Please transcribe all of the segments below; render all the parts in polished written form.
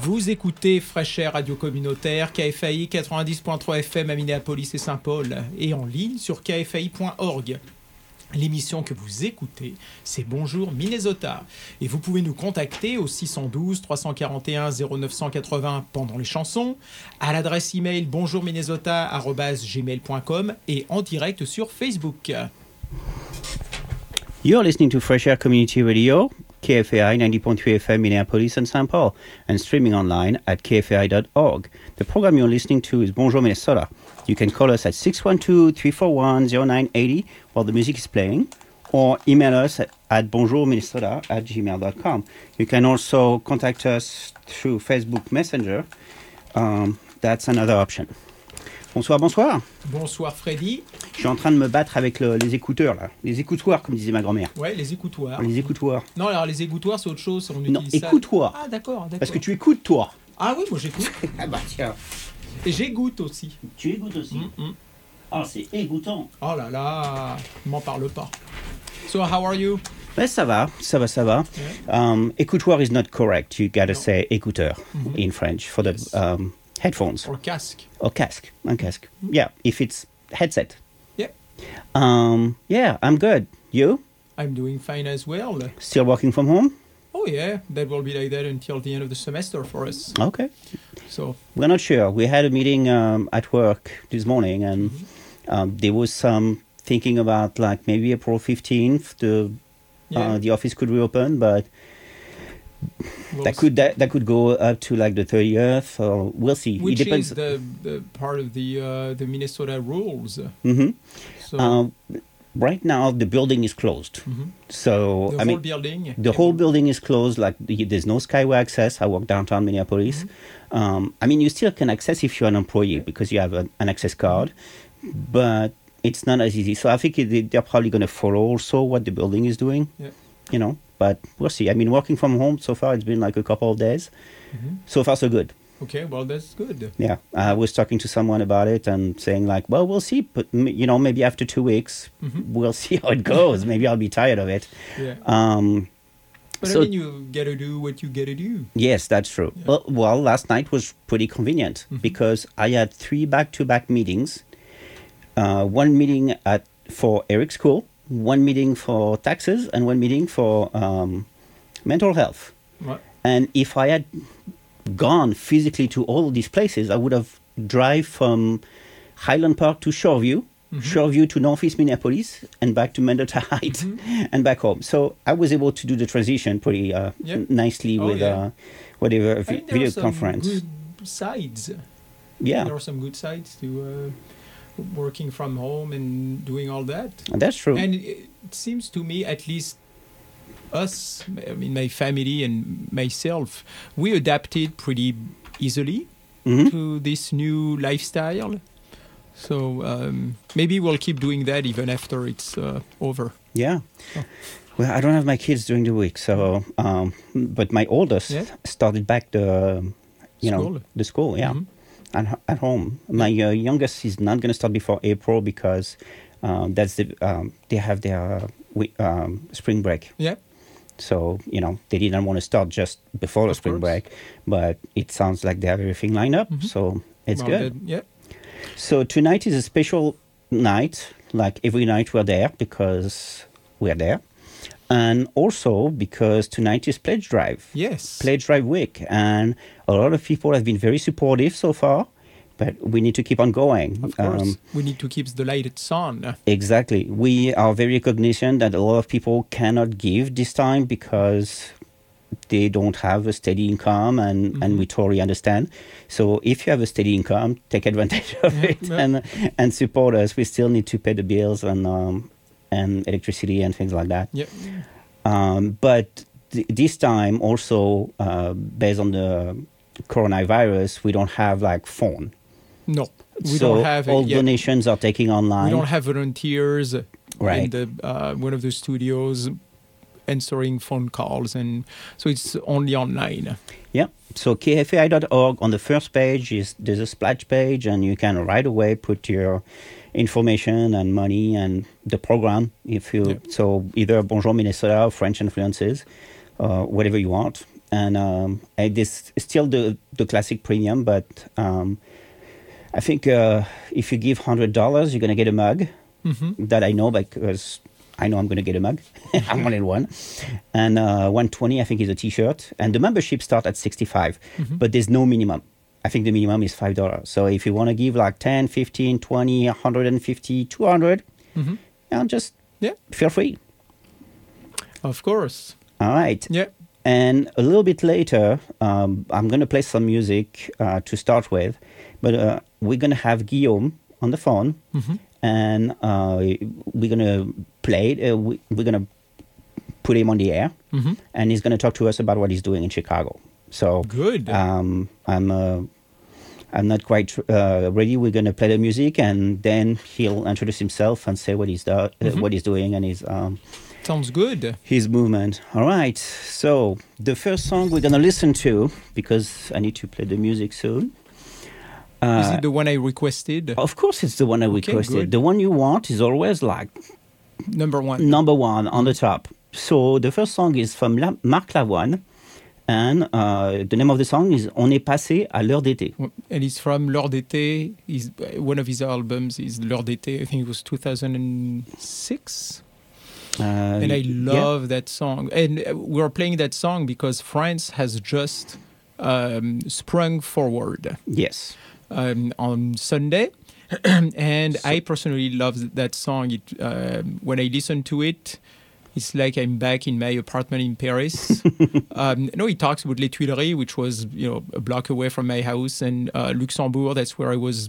Vous écoutez Fresh Air Radio Communautaire, KFAI 90.3 FM à Minneapolis et Saint-Paul et en ligne sur kfai.org. L'émission que vous écoutez, c'est Bonjour Minnesota. Et vous pouvez nous contacter au 612-341-0980 pendant les chansons, à l'adresse email bonjourminnesota@gmail.com et en direct sur Facebook. You're listening to Fresh Air Community Radio, KFAI 90.3 FM Minneapolis and St. Paul, and streaming online at kfai.org. The program you're listening to is Bonjour Minnesota. You can call us at 612-341-0980 while the music is playing, or email us at bonjourminnesota@gmail.com. You can also contact us through Facebook Messenger. That's another option. Bonsoir, bonsoir. Bonsoir Freddy. Je suis en train de me battre avec les écouteurs, là. Les écoutoirs, comme disait ma grand-mère. Ouais, les écoutoirs. Les écoutoirs. Non, alors les égouttoirs, c'est autre chose. On Non, utilise ça. écoute-toi. Ah, d'accord. Parce que tu écoutes, toi. Ah oui, moi j'écoute. Ah bah tiens. Et j'égoutte aussi. Tu écoutes aussi. Ah, c'est égouttant. Oh là là, m'en parle pas. So, how are you? Mais ça va. Yeah. Écoutoir is not correct. You gotta No. say écouteur in French for the Yes. headphones. Or casque. Or casque. Un casque. Yeah, if it's headset. Yeah. Yeah, I'm good. You? I'm doing fine as well. Still working from home? Oh yeah, that will be like that until the end of the semester for us. Okay. So, We're not sure. We had a meeting at work this morning, and there was some thinking about like maybe April 15th, the office could reopen, but we'll that could go up to like the 30th, or we'll see. which It depends. is the part of the Minnesota rules. Mhm. So Right now, the building is closed. So the I whole mean, building. the whole building is closed. Like there's no skyway access. I walk downtown Minneapolis. I mean, you still can access if you're an employee because you have an access card, but it's not as easy. So I think they're probably going to follow also what the building is doing. Yeah. You know, but we'll see. I mean, working from home so far, it's been like a couple of days. So far, so good. Okay, well that's good. Yeah, I was talking to someone about it and saying like, well, we'll see, but you know, maybe after 2 weeks, we'll see how it goes. Maybe I'll be tired of it. Yeah. But so- I mean, you gotta do what you gotta do. Yes, that's true. Yeah. Well, last night was pretty convenient because I had 3 back-to-back meetings. One meeting for Eric's school, one meeting for taxes, and one meeting for mental health. Right. And if I had gone physically to all of these places, I would have drive from Highland Park to Shoreview, Shoreview to Northeast Minneapolis, and back to Mendota Heights, and back home. So I was able to do the transition pretty nicely Oh, with yeah. whatever I mean, there video are some conference. good sides. Yeah, There are some good sides to working from home and doing all that. that's true. And it seems to me, at least us, I mean, my family and myself, we adapted pretty easily to this new lifestyle. So maybe we'll keep doing that even after it's over. Yeah. Oh. Well, I don't have my kids during the week, so but my oldest Yeah. started back the School. the school, yeah, at home. My youngest is not going to start before April because that's they have their spring break. Yeah. So, they didn't want to start just before the Of spring course. break, but it sounds like they have everything lined up, so it's Well, good. Yeah. So tonight is a special night. Like every night we're there because we're there. And also because tonight is Pledge Drive. Yes. Pledge Drive week. And a lot of people have been very supportive so far, but we need to keep on going. Of course. We need to keep the lights on. Exactly. We are very cognizant that a lot of people cannot give this time because they don't have a steady income, and we totally understand. So if you have a steady income, take advantage of it and support us. We still need to pay the bills and electricity and things like that. Yeah. But this time also, based on the coronavirus, we don't have like phone. No. We so don't have all it yet. donations are taken online. We don't have volunteers Right. in the one of the studios answering phone calls, and so it's only online. Yeah. So kfai.org, on the first page there's a splash page, and you can right away put your information and money and the program so either Bonjour Minnesota or French influences, whatever you want. and it is still the classic premium, but I think if you give $100, you're gonna get a mug. That I know because I know I'm gonna get a mug. I wanted one, and $120 I think is a T-shirt, and the membership start at $65, but there's no minimum. I think the minimum is $5. So if you want to give like 10, 15, 20, 150, 200, just feel free. Of course. All right. Yeah. And a little bit later, I'm going to play some music to start with, but we're going to have Guillaume on the phone, and we're going to play it. We're going to put him on the air, and he's going to talk to us about what he's doing in Chicago. So good. I'm not quite ready. We're going to play the music, and then he'll introduce himself and say what he's doing and his sounds good. His movement. All right. So the first song we're going to listen to, because I need to play the music soon. Is it the one I requested? Of course, it's the one I requested. Good. The one you want is always like number one on the top. So the first song is from Marc Lavoine. And the name of the song is On est passé à l'heure d'été. And it's from L'heure d'été. One of his albums is L'heure d'été. I think it was 2006. And I love that song. And we're playing that song because France has just sprung forward. Yes. On Sunday. And I personally love that song. When I listen to it, it's like I'm back in my apartment in Paris. He talks about Les Tuileries, which was, a block away from my house, and Luxembourg. That's where I was,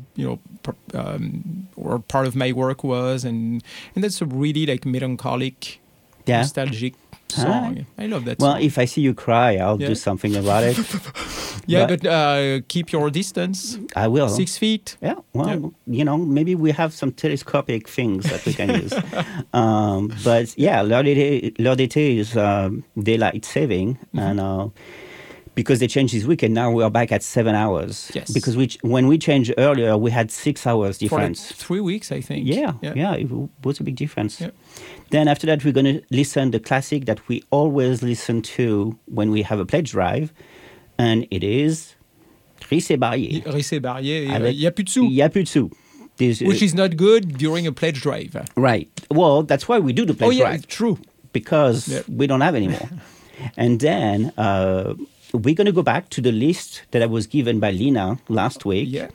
or part of my work was, and that's a really like melancholic, nostalgic song. I love that song. Well, if I see you cry, I'll do something about it. but keep your distance. I will. 6 feet. Yeah, well, maybe we have some telescopic things that we can use. But yeah, L'heure d'été is daylight saving, and because they changed this weekend, now we are back at 7 hours. Yes. Because when we changed earlier, we had 6 hours difference. For 3 weeks, I think. Yeah, it was a big difference. Yeah. Then after that, we're going to listen the classic that we always listen to when we have a pledge drive, and it is Risset Barrier. Risset Barrier. Il n'y a plus de sous. Il n'y a plus de sous. Which is not good during a pledge drive. Right. Well, that's why we do the pledge drive. True. Because we don't have any more. And then we're going to go back to the list that I was given by Lina last week. Yeah.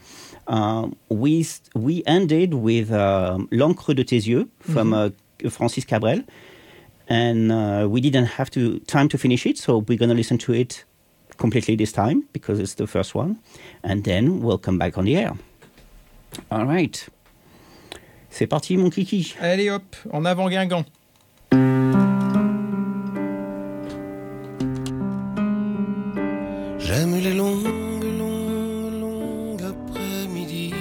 We ended with L'encre de tes yeux from Francis Cabrel. And we didn't have time to finish it, so we're going to listen to it completely this time because it's the first one. And then we'll come back on the air. All right. C'est parti, mon kiki. Allez hop, en avant Guingamp. J'aime les longues après-midi,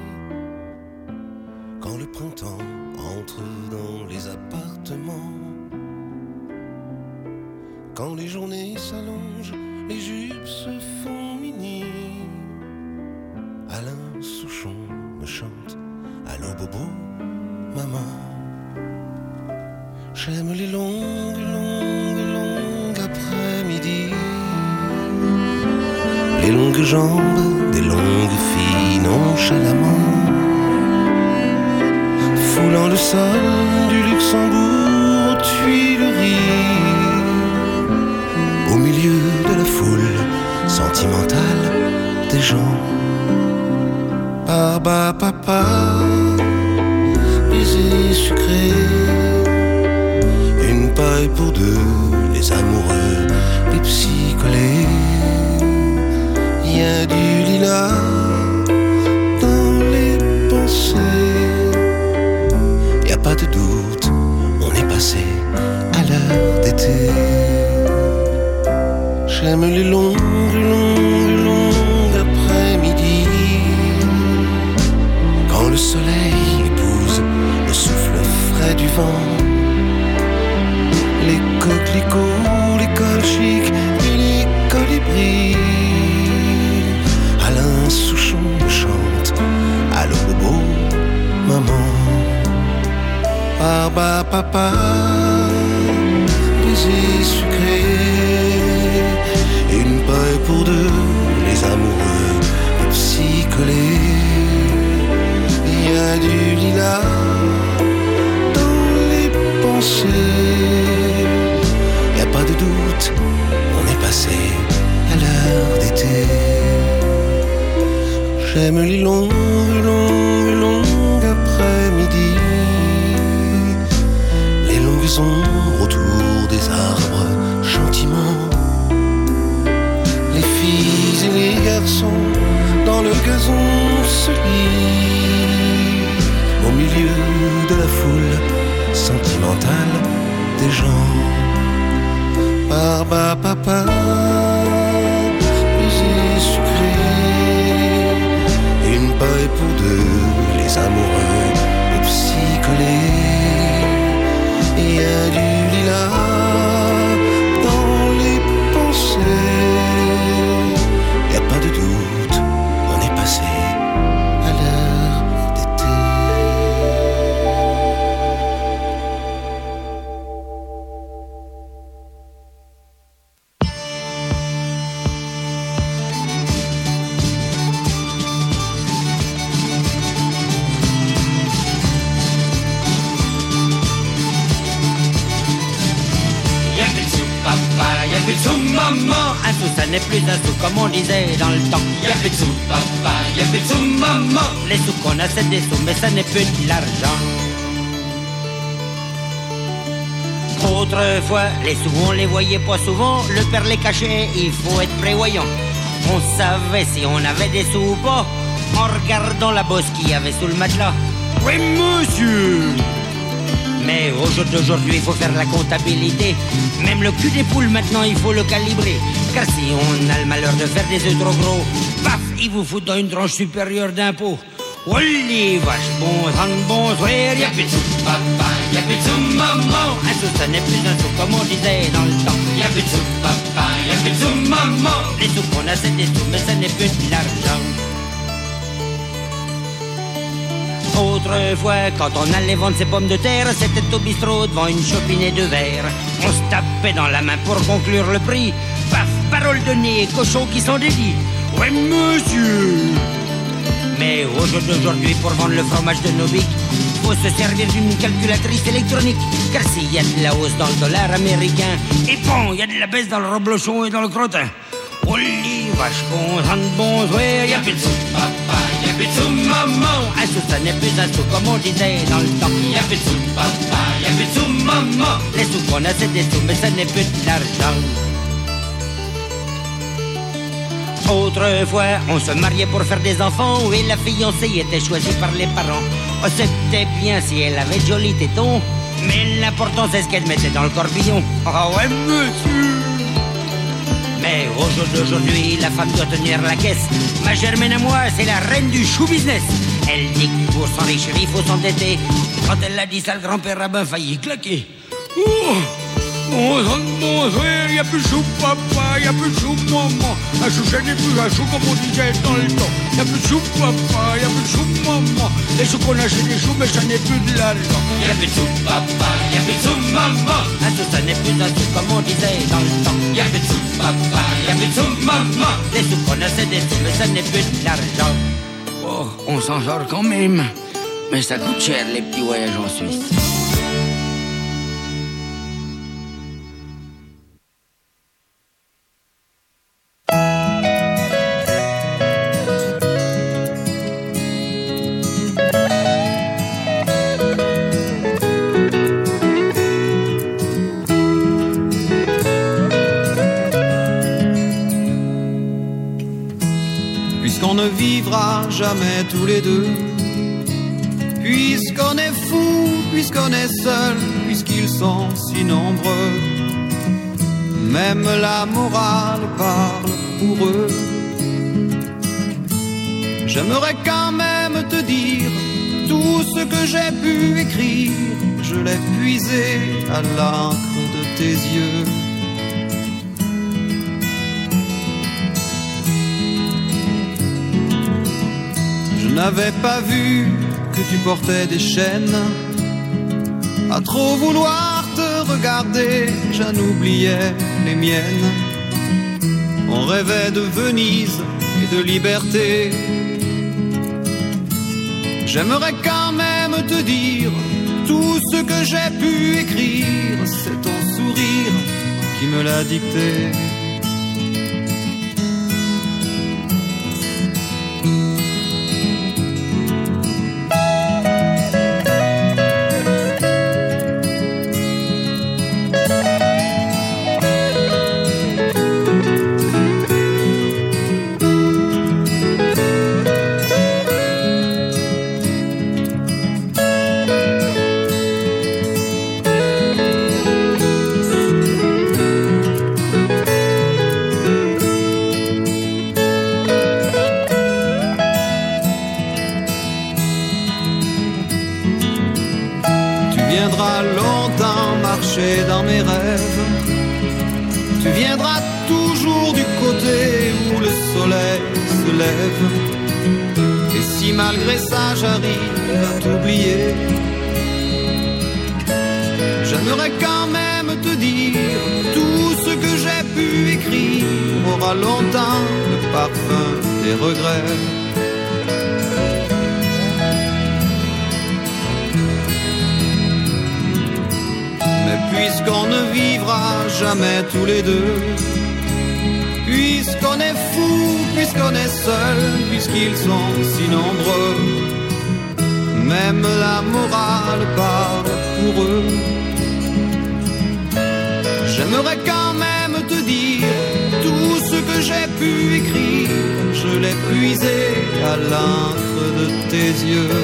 quand le printemps entre dans les appartements, quand les journées s'allongent, les jupes se font mini. Alain Souchon me chante Allô Bobo, maman. J'aime les longues après-midi, les longues jambes des longues filles nonchalamment, foulant le sol du Luxembourg aux Tuileries, au milieu de la foule sentimentale des gens. Barba papa, baiser sucré, une paille pour deux, les amoureux, les psycholés. Y a du lilas dans les pensées, y a pas de doute, on est passé à l'heure d'été. J'aime les longues après-midi, quand le soleil épouse le souffle frais du vent, les coquelicots, les cols chics et les colibris. Alain Souchon me chante Allô Bobo, maman. Barba papa, baiser sucré, J'aime les longues après-midi, les longues ombres autour des arbres, gentiment. Les filles et les garçons dans le gazon se lient, au milieu de la foule sentimentale des gens. Barba papa, baiser sucré, une paille pour deux, les amoureux, les psycholés. Il y a du lilas dans les pensées. Y a pas de doute, on est passé à l'heure d'été. Maman, un sou ça n'est plus un sou comme on disait dans le temps. Y'a plus de sous papa, y'a plus de sous maman. Les sous qu'on a c'est des sous mais ça n'est plus de l'argent. Autrefois, les sous on les voyait pas souvent. Le père les cachait, il faut être prévoyant. On savait si on avait des sous ou pas en regardant la bosse qu'il y avait sous le matelas. Oui monsieur. Mais aujourd'hui, il faut faire la comptabilité. Même le cul des poules, maintenant, il faut le calibrer. Car si on a le malheur de faire des œufs trop gros, paf, il vous fout dans une tranche supérieure d'impôt. Oh les vaches, bonsoir, y'a plus de sous, papa, y'a plus de sous, maman. Un sou, ça n'est plus un sou, comme on disait dans le temps. Y'a plus de sous, papa, y'a plus de sous, maman. Les sous qu'on a, c'est des sous, mais ça n'est plus de l'argent. Autrefois, quand on allait vendre ses pommes de terre, c'était au bistrot devant une chopinée de verre. On se tapait dans la main pour conclure le prix. Paf, parole de nez, cochons qui sont dédits. Ouais, monsieur. Mais aujourd'hui, pour vendre le fromage de Nobic, faut se servir d'une calculatrice électronique. Car s'il y a de la hausse dans le dollar américain, et bon, il y a de la baisse dans le reblochon et dans le crottin. Oh les vaches, bonsoir, y'a plus de sous, papa, y'a plus de sous, maman. Un sou, ça n'est plus un sou, comme on disait dans le temps. Y'a plus de sous, papa, y'a plus de sous, maman. Les sous qu'on a, c'est des sous, mais ça n'est plus de l'argent. Autrefois, on se mariait pour faire des enfants et la fiancée était choisie par les parents. Oh, c'était bien si elle avait de jolis tétons, mais l'important c'est ce qu'elle mettait dans le corbillon. Oh ouais, monsieur. Mais aujourd'hui, la femme doit tenir la caisse. Ma Germaine à moi, c'est la reine du show business. Elle dit que pour s'enrichir, il faut s'endetter. Quand elle l'a dit ça, le grand-père rabbin faillit claquer. Bonsoir, y'a plus de chou, papa, y'a plus de chou, maman. Un chou, ça n'est plus un chou comme on disait dans le temps. Y'a plus de chou, papa, y'a plus de chou, maman. Les choux qu'on a, c'est des choux, mais ça n'est plus de l'argent. Y'a plus de chou, papa, y'a plus de chou, maman. Un chou, ça n'est plus un chou comme on disait dans le temps. Y'a plus de chou, papa, y'a plus de chou, maman. Les choux qu'on a, c'est des choux, mais ça n'est plus de l'argent. Oh, on s'en sort quand même. Mais ça coûte cher, les petits voyages en Suisse. Puisqu'on ne vivra jamais tous les deux, puisqu'on est fou, puisqu'on est seul, puisqu'ils sont si nombreux, même la morale parle pour eux. J'aimerais quand même te dire tout ce que j'ai pu écrire, je l'ai puisé à l'encre de tes yeux. Je n'avais pas vu que tu portais des chaînes. À trop vouloir te regarder, j'en oubliais les miennes. On rêvait de Venise et de liberté. J'aimerais quand même te dire tout ce que j'ai pu écrire. C'est ton sourire qui me l'a dicté. soleil se lève. Et si malgré ça j'arrive à t'oublier, j'aimerais quand même te dire tout ce que j'ai pu écrire aura longtemps le parfum des regrets. Mais puisqu'on ne vivra jamais tous les deux, puisqu'on est fou, puisqu'on est seul, puisqu'ils sont si nombreux, même la morale parle pour eux. J'aimerais quand même te dire tout ce que j'ai pu écrire, je l'ai puisé à l'encre de tes yeux.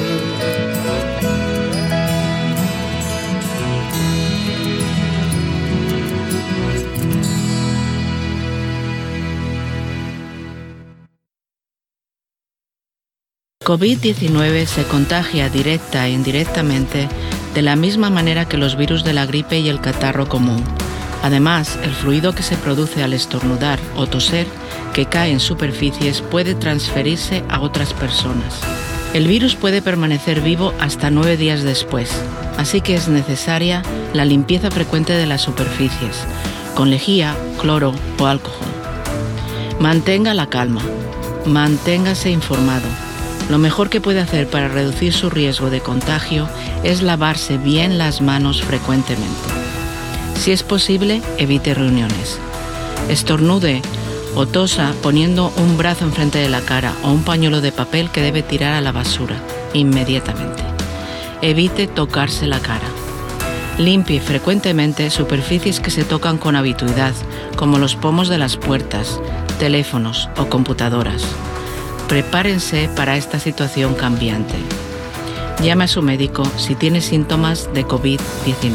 COVID-19 se contagia directa e indirectamente de la misma manera que los virus de la gripe y el catarro común. Además, el fluido que se produce al estornudar o toser que cae en superficies puede transferirse a otras personas. El virus puede permanecer vivo hasta 9 días después, así que es necesaria la limpieza frecuente de las superficies, con lejía, cloro o alcohol. Mantenga la calma, manténgase informado. Lo mejor que puede hacer para reducir su riesgo de contagio es lavarse bien las manos frecuentemente. Si es posible, evite reuniones. Estornude o tosa poniendo un brazo enfrente de la cara o un pañuelo de papel que debe tirar a la basura inmediatamente. Evite tocarse la cara. Limpie frecuentemente superficies que se tocan con habitualidad, como los pomos de las puertas, teléfonos o computadoras. Prepárense para esta situación cambiante. Llame a su médico si tiene síntomas de COVID-19.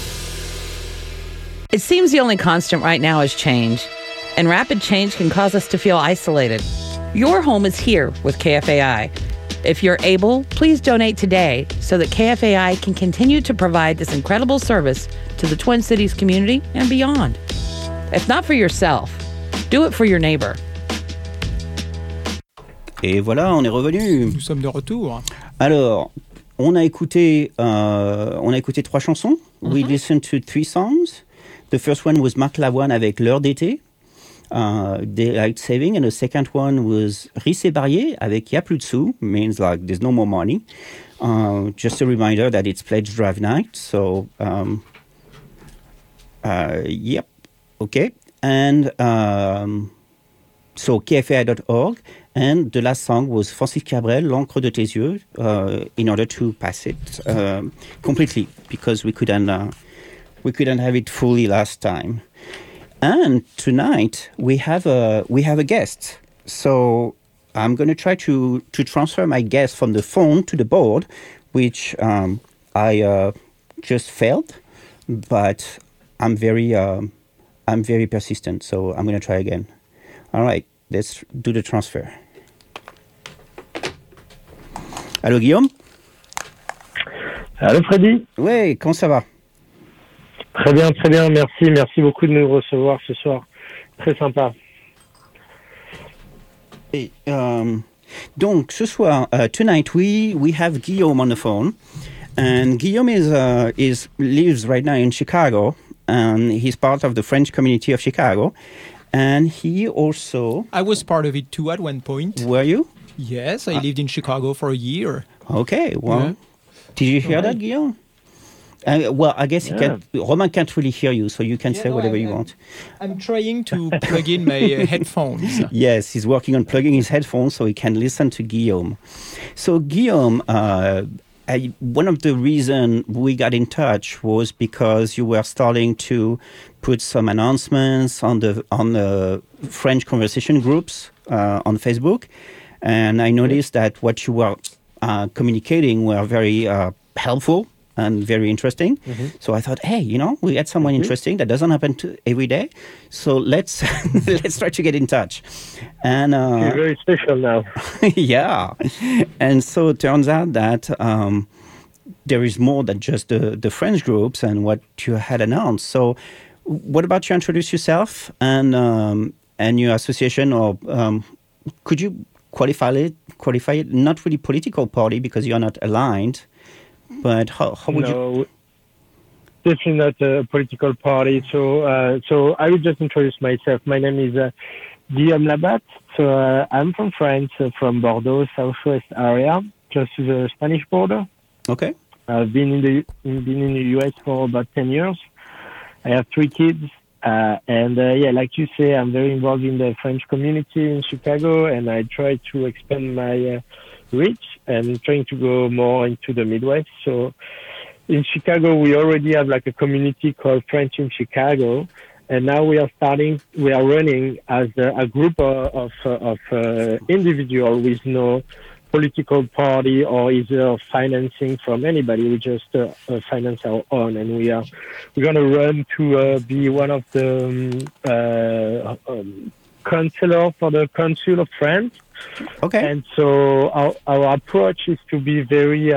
It seems the only constant right now is change, and rapid change can cause us to feel isolated. Your home is here with KFAI. If you're able, please donate today so that KFAI can continue to provide this incredible service to the Twin Cities community and beyond. If not for yourself, do it for your neighbor. Et voilà, on est revenu. Nous sommes de retour. Alors, on a écouté 3 chansons. We listened to 3 songs. The first one was Marc Lavoine avec L'heure d'été, Daylight Saving, and the second one was Rissé Barrier avec Y'a plus de sous, means like there's no more money. Just a reminder that it's Pledge Drive Night, so yep, okay. And so KFAI.org. And the last song was Francis Cabrel, L'encre de tes yeux, in order to pass it completely, because we couldn't have it fully last time. And tonight we have a guest. So I'm going to try to transfer my guest from the phone to the board, which I just failed, but I'm very persistent. So I'm going to try again. All right. Let's do the transfer. Allô, Guillaume? Allô, Freddy? Oui, comment ça va? Très bien, merci. Merci beaucoup de nous recevoir ce soir. Très sympa. Et, donc, ce soir, tonight, we have Guillaume on the phone. And Guillaume lives right now in Chicago. And he's part of the French community of Chicago. And he also... I was part of it too at one point. Were you? Yes, I lived in Chicago for a year. Okay, well, yeah. Did you hear that, Guillaume? Well, I guess Romain can't really hear you, so you can say whatever you want. I'm trying to plug in my headphones. Yes, he's working on plugging his headphones so he can listen to Guillaume. So, Guillaume, one of the reasons we got in touch was because you were starting to put some announcements on the French conversation groups on Facebook, and I noticed that what you were communicating were very helpful and very interesting. Mm-hmm. So I thought, hey, we had someone interesting that doesn't happen every day. So let's try to get in touch. And you're very special now. Yeah, and so it turns out that there is more than just the French groups and what you had announced. So, what about you introduce yourself and your association, or could you qualify it? Not really political party because you're not aligned, but how would you? No, definitely not a political party. So I will just introduce myself. My name is Guillaume Labatte. So I'm from France, from Bordeaux, southwest area, close to the Spanish border. Okay. I've been in the US for about 10 years. I have 3 kids. And like you say, I'm very involved in the French community in Chicago, and I try to expand my reach and trying to go more into the Midwest. So in Chicago, we already have like a community called French in Chicago, and now we are running as a group of individuals with no political party or either financing from anybody. We just finance our own, and we're going to run to be one of the counselor for the Council of France. Okay. And so our approach is to be very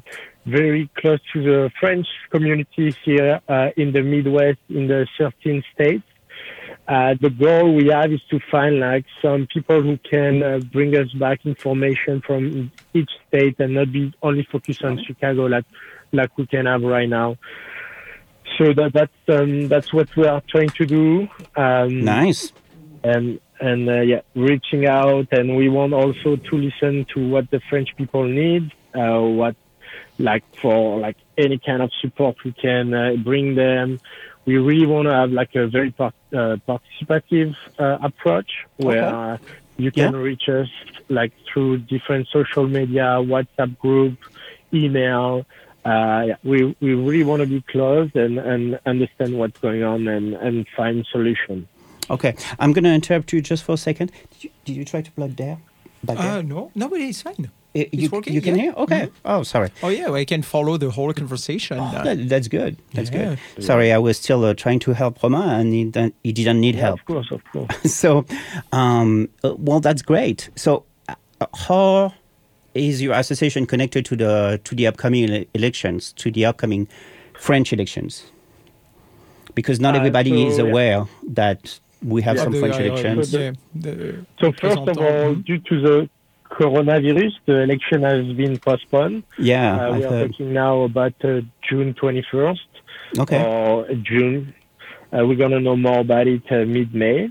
close to the French community here in the Midwest, in the 13 states. The goal we have is to find like some people who can bring us back information from each state and not be only focused on Chicago like we can have right now. So that's what we are trying to do. Nice. And reaching out, and we want also to listen to what the French people need, what for any kind of support we can bring them. We really want to have like a very participative approach where you can reach us like through different social media, WhatsApp group, email. We really want to be close and understand what's going on and find solutions. Okay, I'm going to interrupt you just for a second. Did you try to plug there? No, but it's fine. You can hear? Okay. Mm-hmm. Oh, sorry. Oh, yeah, I can follow the whole conversation. That's good. That's good. Sorry, I was still trying to help Romain, and he didn't need help. Of course. So, well, that's great. So, how is your association connected to the upcoming elections, to the upcoming French elections? Because not everybody is aware that we have some French elections. So first of all, due to the coronavirus, the election has been postponed. Yeah, we are talking now about June 21st. Okay. Or June. We're going to know more about it mid-May.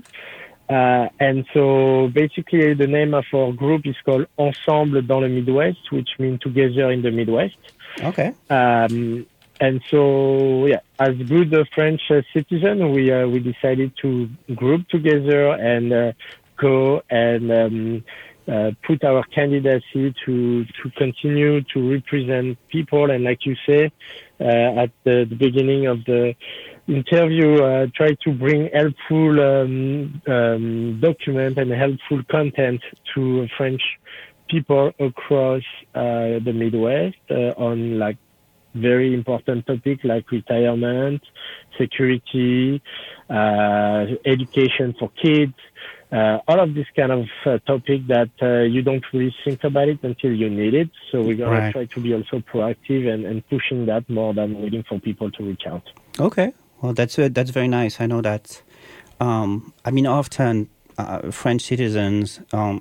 And so basically the name of our group is called Ensemble dans le Midwest, which means together in the Midwest. Okay. And so, as good French citizens, we decided to group together and go and put our candidacy to continue to represent people. And like you say, at the beginning of the interview, try to bring helpful document and helpful content to French people across the Midwest on like very important topic like retirement, security, education for kids, all of this kind of topic that you don't really think about it until you need it. So we're going to try to be also proactive and pushing that more than waiting for people to reach out. Okay. Well, that's very nice. I know that. Often French citizens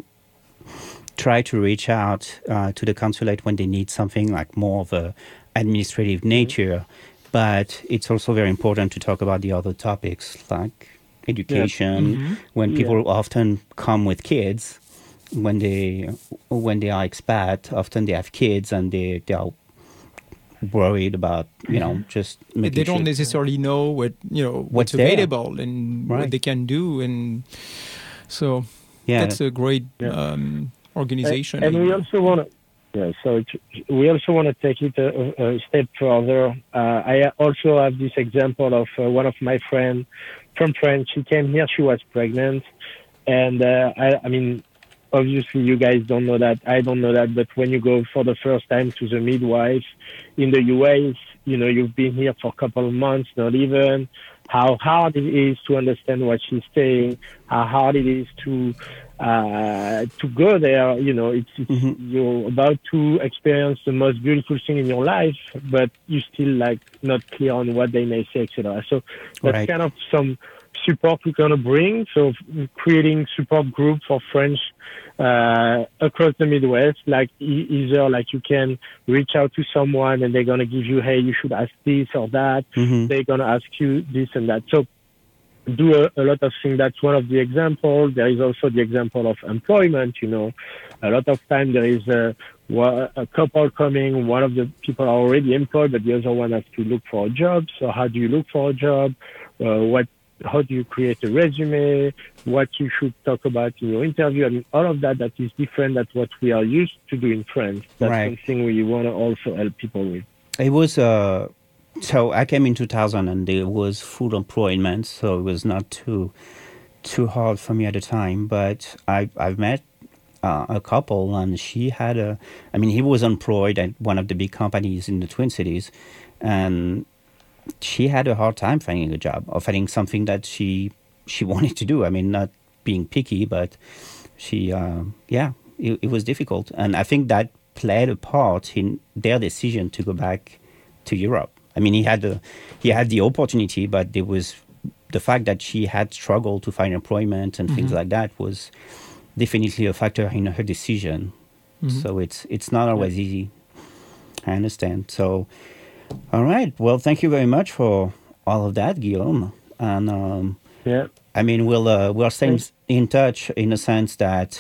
try to reach out to the consulate when they need something like more of a administrative nature, but it's also very important to talk about the other topics like education. When people often come with kids, when they are expat, often they have kids and they are worried about just making they don't necessarily know what's available and what they can do, and so that's a great organization. And we also want to. Yeah, so we also want to take it a step further. I also have this example of one of my friends from France. She came here, she was pregnant. And I mean, obviously you guys don't know that. I don't know that. But when you go for the first time to the midwife in the US, you've been here for a couple of months, not even, how hard it is to understand what she's saying, how hard it is to to go there. You're about to experience the most beautiful thing in your life, but you're still like not clear on what they may say, etc. So that's kind of some support we're going to bring. So creating support group for French across the Midwest, like either like you can reach out to someone and they're going to give you, hey, you should ask this or that. They're going to ask you this and that. So do a lot of things. That's one of the examples. There is also the example of employment. A lot of time there is a couple coming. One of the people are already employed, but the other one has to look for a job. So how do you look for a job? How do you create a resume? What you should talk about in your interview? I mean, all of that is different than what we are used to do in France. That's something we want to also help people with. It was, so I came in 2000 and there was full employment, so it was not too hard for me at the time. But I've met a couple, and he was employed at one of the big companies in the Twin Cities, and she had a hard time finding a job or finding something that she wanted to do. I mean, not being picky, but it was difficult. And I think that played a part in their decision to go back to Europe. I mean, he had the opportunity, but there was the fact that she had struggled to find employment and things like that was definitely a factor in her decision. So it's not always easy. I understand. So, all right. Well, thank you very much for all of that, Guillaume. And I mean, we'll stay in touch in the sense that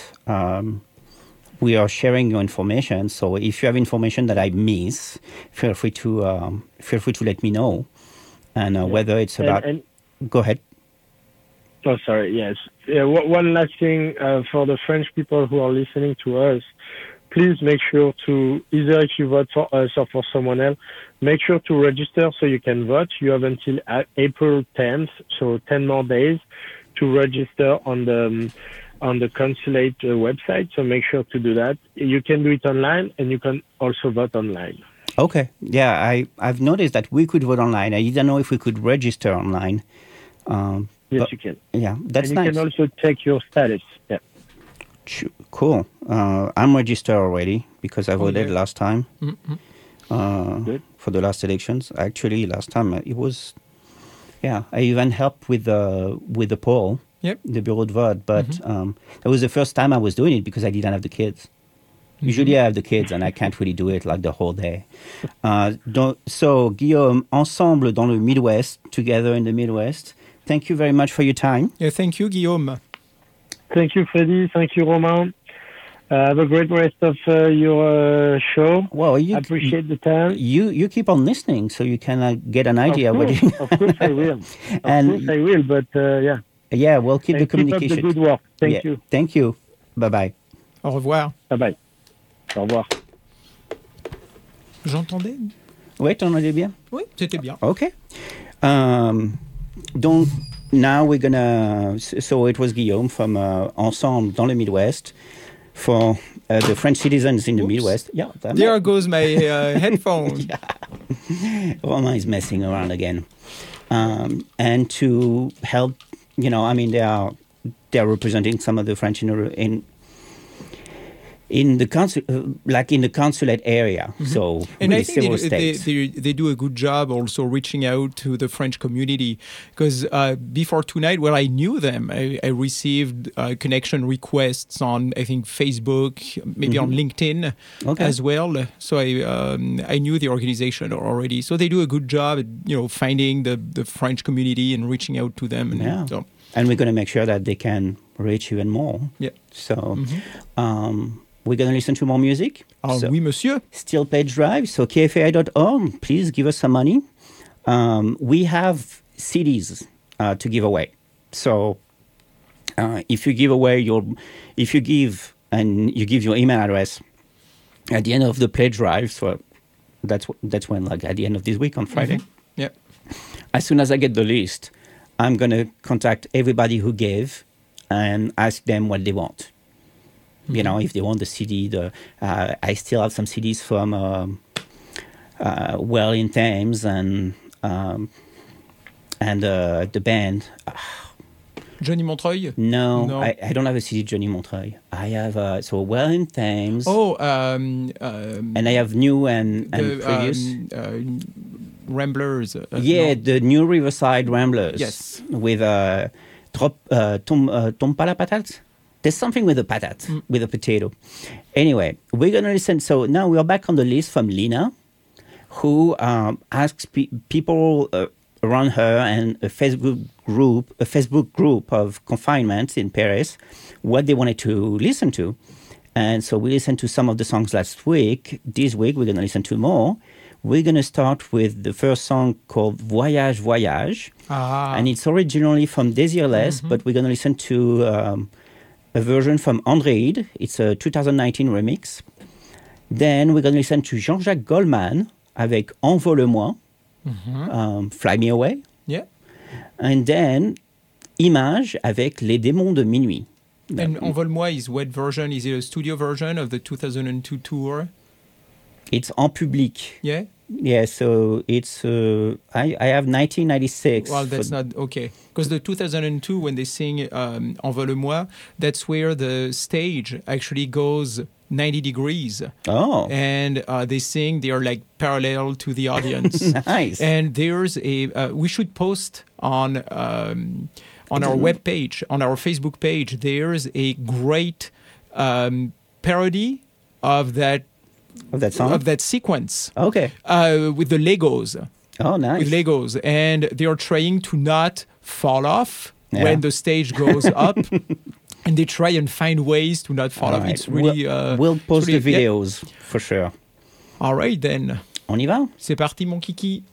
we are sharing your information. So if you have information that I miss, feel free to let me know. And whether it's about, go ahead. Oh, sorry. Yes. One last thing for the French people who are listening to us. Please make sure to, either if you vote for us or for someone else, make sure to register so you can vote. You have until April 10th, so 10 more days, to register on the consulate website. So make sure to do that. You can do it online, and you can also vote online. Okay. Yeah, I've noticed that we could vote online. I didn't know if we could register online. Yes, you can. Yeah, that's nice. You can also check your status. Yeah. Cool. I'm registered already because I voted last time. For the last elections. Actually, last time it was, I even helped with the poll, the bureau de vote. But that was the first time I was doing it because I didn't have the kids. Usually I have the kids and I can't really do it like the whole day. So Guillaume, ensemble dans le Midwest, together in the Midwest. Thank you very much for your time. Yeah, thank you, Guillaume. Thank you, Freddy. Thank you, Romain. Have a great rest of your show. Well, I appreciate the time. You keep on listening so you can get an idea. Of course I will. But Yeah, we'll keep the communication. Keep up the good work. Thank you. Thank you. Bye-bye. Au revoir. Bye-bye. Au revoir. J'entendais? Oui, t'entendais bien? Oui, c'était bien. Okay. Donc, now we're gonna... So it was Guillaume from Ensemble dans le Midwest for the French citizens in the Midwest. Yeah, there goes my headphone. Romain is messing around again. And to help, I mean, they're representing some of the French in the consulate area. So, and I think they do a good job also reaching out to the French community, because before tonight, I knew them. I received connection requests on, I think, Facebook, maybe on LinkedIn as well. So I knew the organization already. So they do a good job at finding the French community and reaching out to them. And we're going to make sure that they can reach even more. Yeah. So. We're going to listen to more music. Oui, monsieur. Still Page Drive. So KFAI.org, please give us some money. We have CDs to give away. So if you give your email address at the end of the Page Drive, so that's when, like at the end of this week on Friday. Yeah. As soon as I get the list, I'm going to contact everybody who gave and ask them what they want. If they want the CD, I still have some CDs from Well in Thames and the band. Johnny Montreuil? No, No. I don't have a CD Johnny Montreuil. I have so Well in Thames, Oh, and I have new and previous. Ramblers. Yeah, no. the new Riverside Ramblers. Yes. With Tom pas la patate? There's something with a patate, with a potato. Anyway, we're going to listen. So now we are back on the list from Lina, who asks people around her and a Facebook group of confinement in Paris what they wanted to listen to. And so we listened to some of the songs last week. This week, we're going to listen to more. We're going to start with the first song called Voyage, Voyage. And it's originally from Désirless, but we're going to listen to a version from Andréide. It's a 2019 remix. Then we're going to listen to Jean-Jacques Goldman avec Envole-moi, Fly Me Away. Yeah. And then Image avec Les Démons de Minuit. And Envole-moi is what version? Is it a studio version of the 2002 tour? It's en public. Yeah? Yeah, so it's, I have 1996. Well, that's not okay. Because the 2002, when they sing Envole-moi, that's where the stage actually goes 90 degrees. Oh. And they sing, they are like parallel to the audience. Nice. And there's a, we should post on our webpage, on our Facebook page, there's a great parody of that song? Of that sequence. Okay. With the Legos. Oh, nice. With Legos. And they are trying to not fall off when the stage goes up. And they try and find ways to not fall off. Right. It's really... we'll post really, the videos for sure. All right, then. On y va? C'est parti, mon kiki.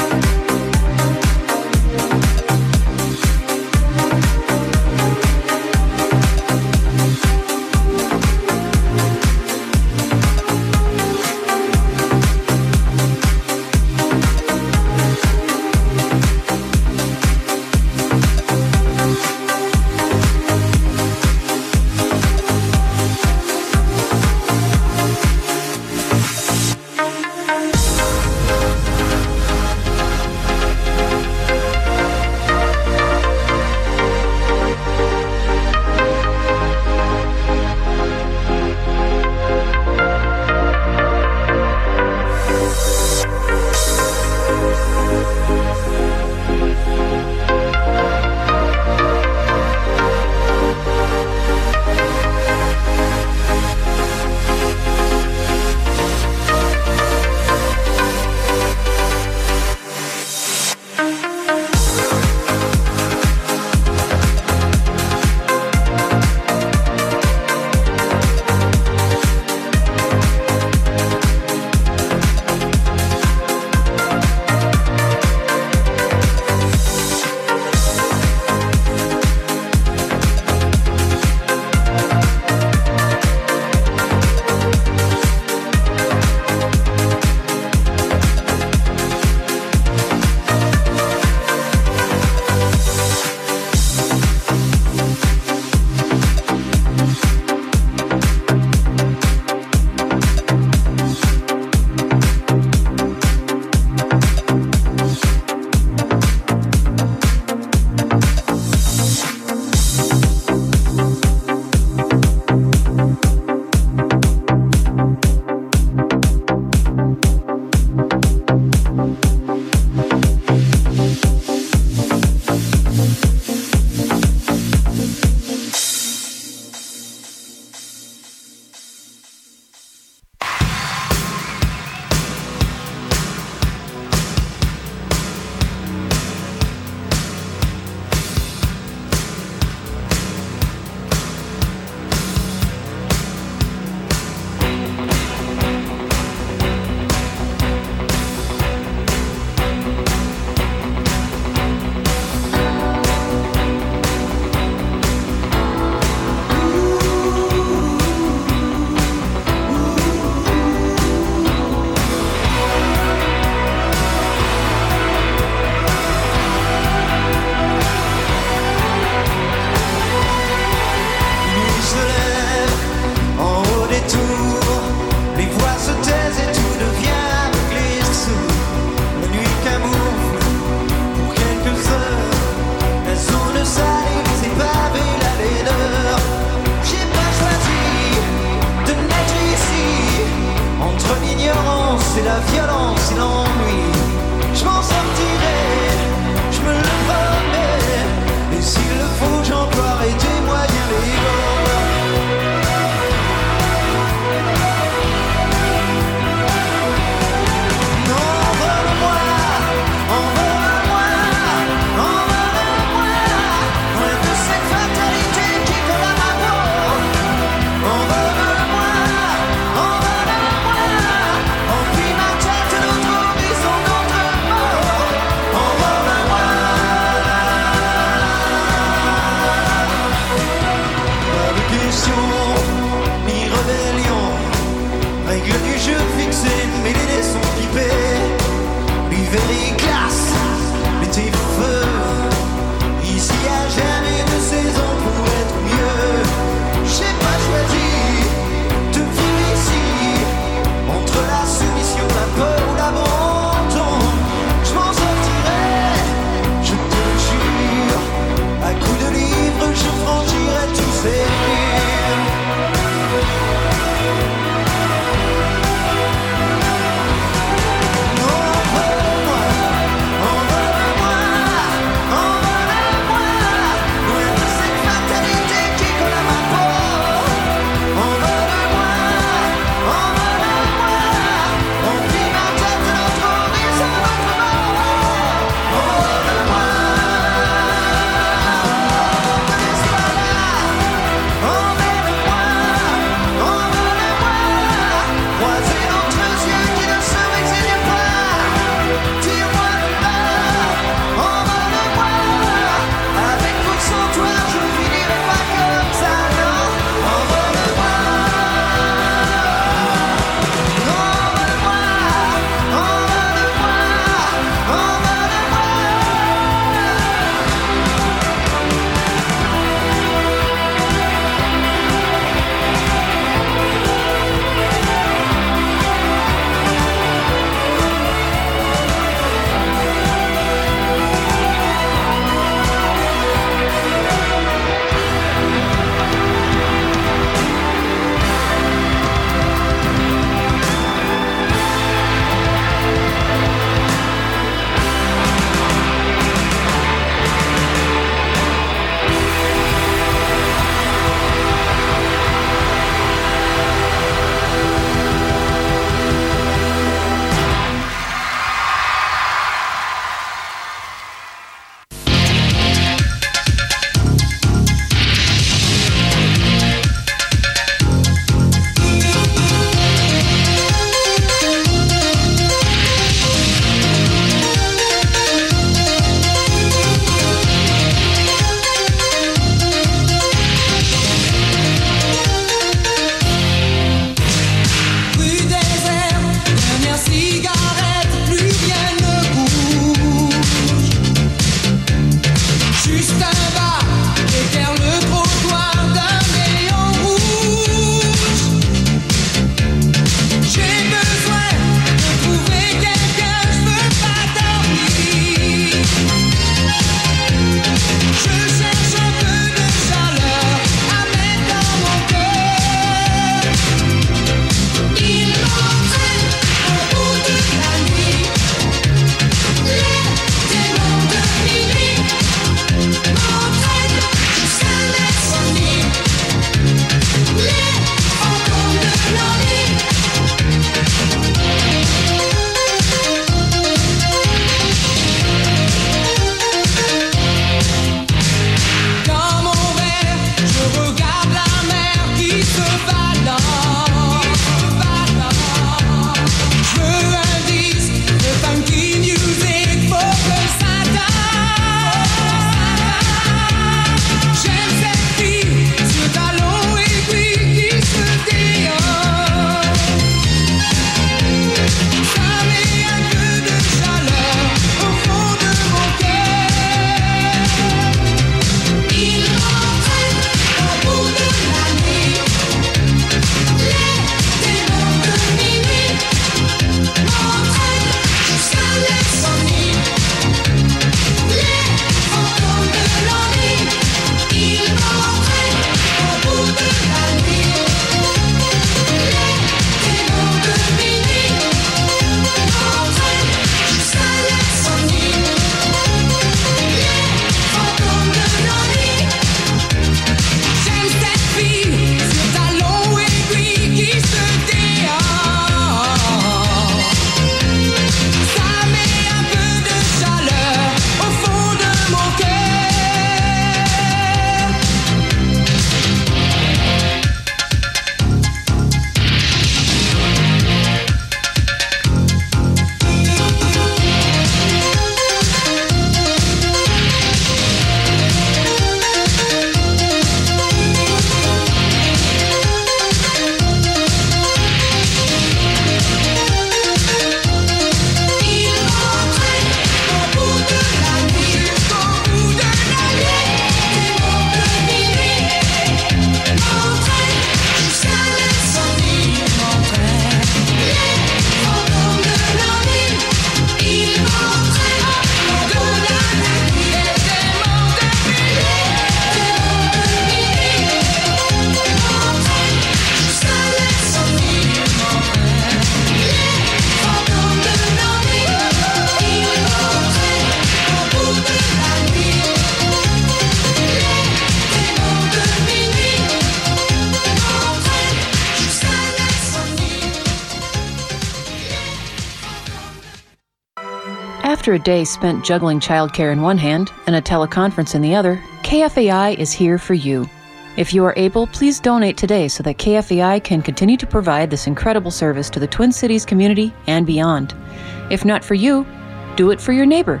After a day spent juggling childcare in one hand and a teleconference in the other, KFAI is here for you. If you are able, please donate today so that KFAI can continue to provide this incredible service to the Twin Cities community and beyond. If not for you, do it for your neighbor.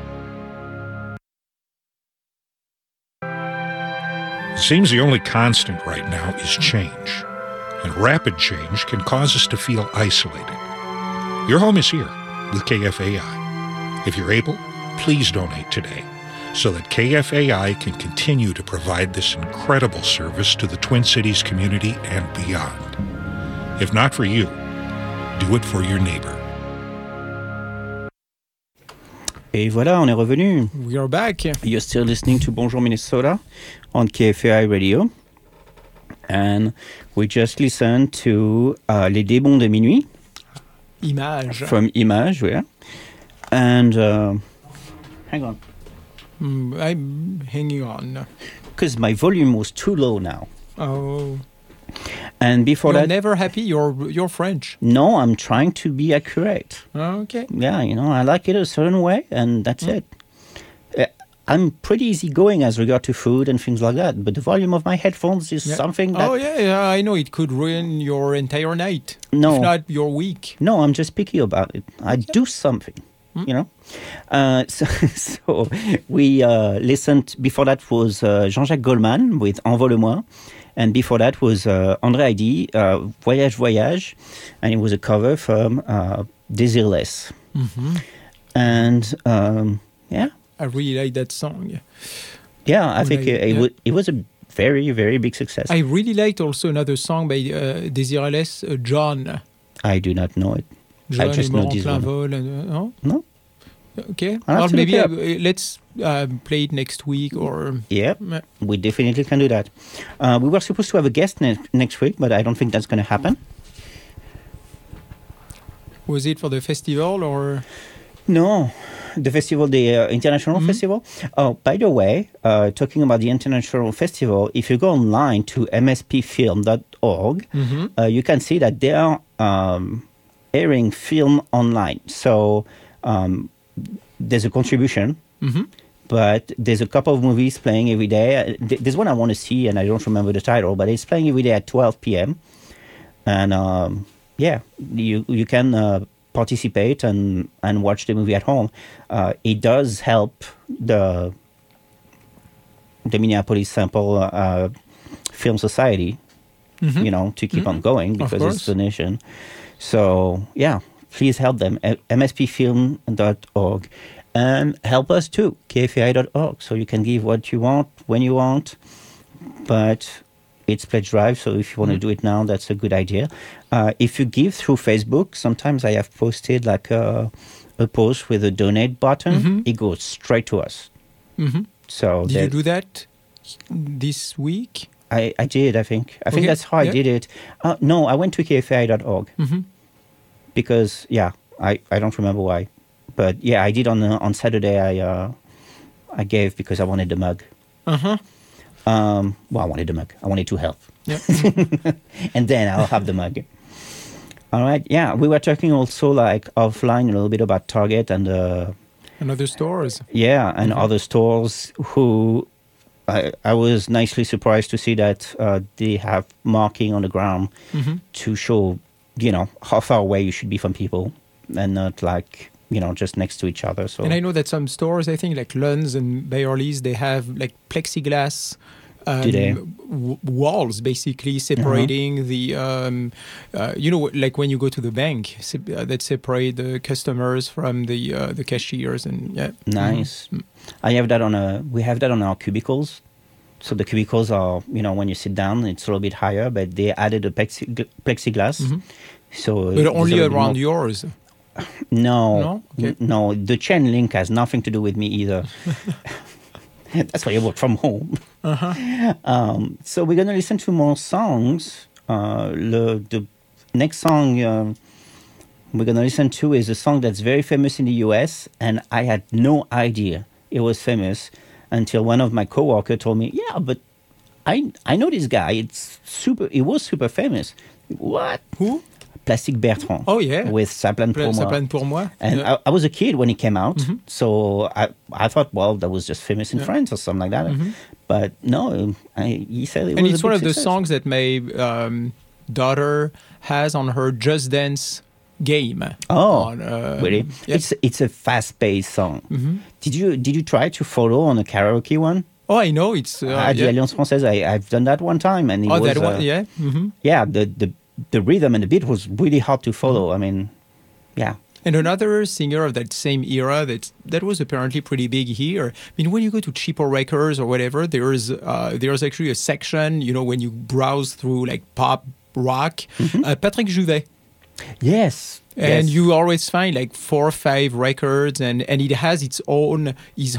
It seems the only constant right now is change, and rapid change can cause us to feel isolated. Your home is here with KFAI. If you're able, please donate today so that KFAI can continue to provide this incredible service to the Twin Cities community and beyond. If not for you, do it for your neighbor. Et voilà, on est revenu. We are back. You're still listening to Bonjour Minnesota on KFAI Radio. And we just listened to Les Démons de Minuit. Image. From Image, yeah. And hang on. I'm hanging on. Because my volume was too low now. Oh. And before You're that... never happy? You're French. No, I'm trying to be accurate. Okay. Yeah, I like it a certain way, and that's it. I'm pretty easygoing as regard to food and things like that, but the volume of my headphones is something that... Oh, yeah, I know. It could ruin your entire night. No. If not, your week. No, I'm just picky about it. I do something, So we listened... Before that was Jean-Jacques Goldman with Envole-moi. And before that was André Heidi, Voyage, Voyage. And it was a cover from Desireless. Mm-hmm. And, I really like that song. Yeah, I think it was a very, very big success. I really liked also another song by Desireless, John. I do not know it. John I just know this one. No? No. Okay. Well, maybe let's play it next week or... Yeah, we definitely can do that. We were supposed to have a guest next week, but I don't think that's going to happen. Was it for the festival or... No, the festival, the international festival. Oh, by the way, talking about the international festival, if you go online to mspfilm.org, you can see that they are airing film online. So there's a contribution, but there's a couple of movies playing every day. There's one I want to see, and I don't remember the title, but it's playing every day at 12 p.m. And you can... participate and watch the movie at home. It does help the Minneapolis Sample Film Society, to keep on going because it's a donation. So, please help them at mspfilm.org and help us too, kfai.org. So you can give what you want, when you want, but it's pledge drive, so if you want to do it now, that's a good idea. If you give through Facebook, sometimes I have posted like a post with a donate button. It goes straight to us. So did you do that this week? I did, I think. I think that's how I did it. No, I went to kfai.org because, I don't remember why. But, I did on Saturday. I gave because I wanted the mug. I wanted the mug. I wanted to help. Yep. And then I'll have the mug. All right. Yeah, we were talking also like offline a little bit about Target and other stores. Yeah, and other stores who I was nicely surprised to see that they have marking on the ground to show, how far away you should be from people and not like... just next to each other. So. And I know that some stores, I think, like Lund's and Bayerly's, they have like plexiglass walls, basically separating the, like when you go to the bank, that separate the customers from the cashiers. And nice. I have that we have that on our cubicles. So the cubicles are, when you sit down, it's a little bit higher, but they added a plexiglass. So but only around yours. No, okay. No. The chain link has nothing to do with me either. That's why I work from home. So we're gonna listen to more songs. The next song we're gonna listen to is a song that's very famous in the U.S. and I had no idea it was famous until one of my coworkers told me, "Yeah, but I know this guy. It was super famous." What? Who? Plastic Bertrand. Oh yeah, with Ça plane pour moi. Ça plane pour moi. And yeah. I was a kid when it came out, so I thought, well, that was just famous in France or something like that. But no, he said it and was it's a one big of the success. songs that my daughter has on her Just Dance game. Oh, on, really? Yeah. It's a fast-paced song. Did you try to follow on a karaoke one? Oh, I know it's The yeah. Alliance Française. I've done that one time, and it Oh, was that one, yeah. yeah. The rhythm and the beat was really hard to follow. I mean, yeah. And another singer of that same era that was apparently pretty big here. I mean, when you go to cheaper records or whatever, there's actually a section, when you browse through like pop rock, Patrick Juvet. Yes. And yes. you always find like 4 or 5 records, and it has his own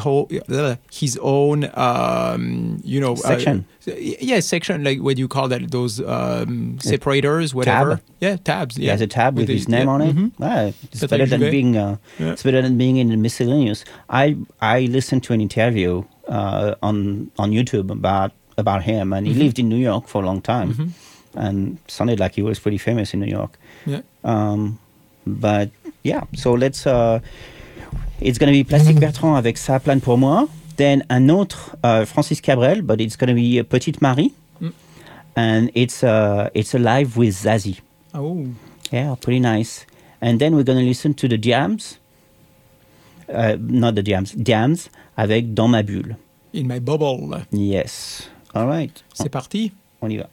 section. Section, like what do you call that? Those separators, whatever. Tab. Yeah, tabs. He has a tab with his name on it. It's Patrick better than Juvet. being it's better than being in the miscellaneous. I listened to an interview on YouTube about him, and he lived in New York for a long time, and sounded like he was pretty famous in New York. Yeah. But yeah, so let's. It's going to be Plastic Bertrand avec Ça plane pour moi. Then un autre Francis Cabrel, but it's going to be Petite Marie, and it's a live with Zazie. Oh. Yeah, pretty nice. And then we're going to listen to the Jams. Not the Jams, Jams avec Dans ma bulle. In my bubble. Yes. All right. C'est parti. On y va.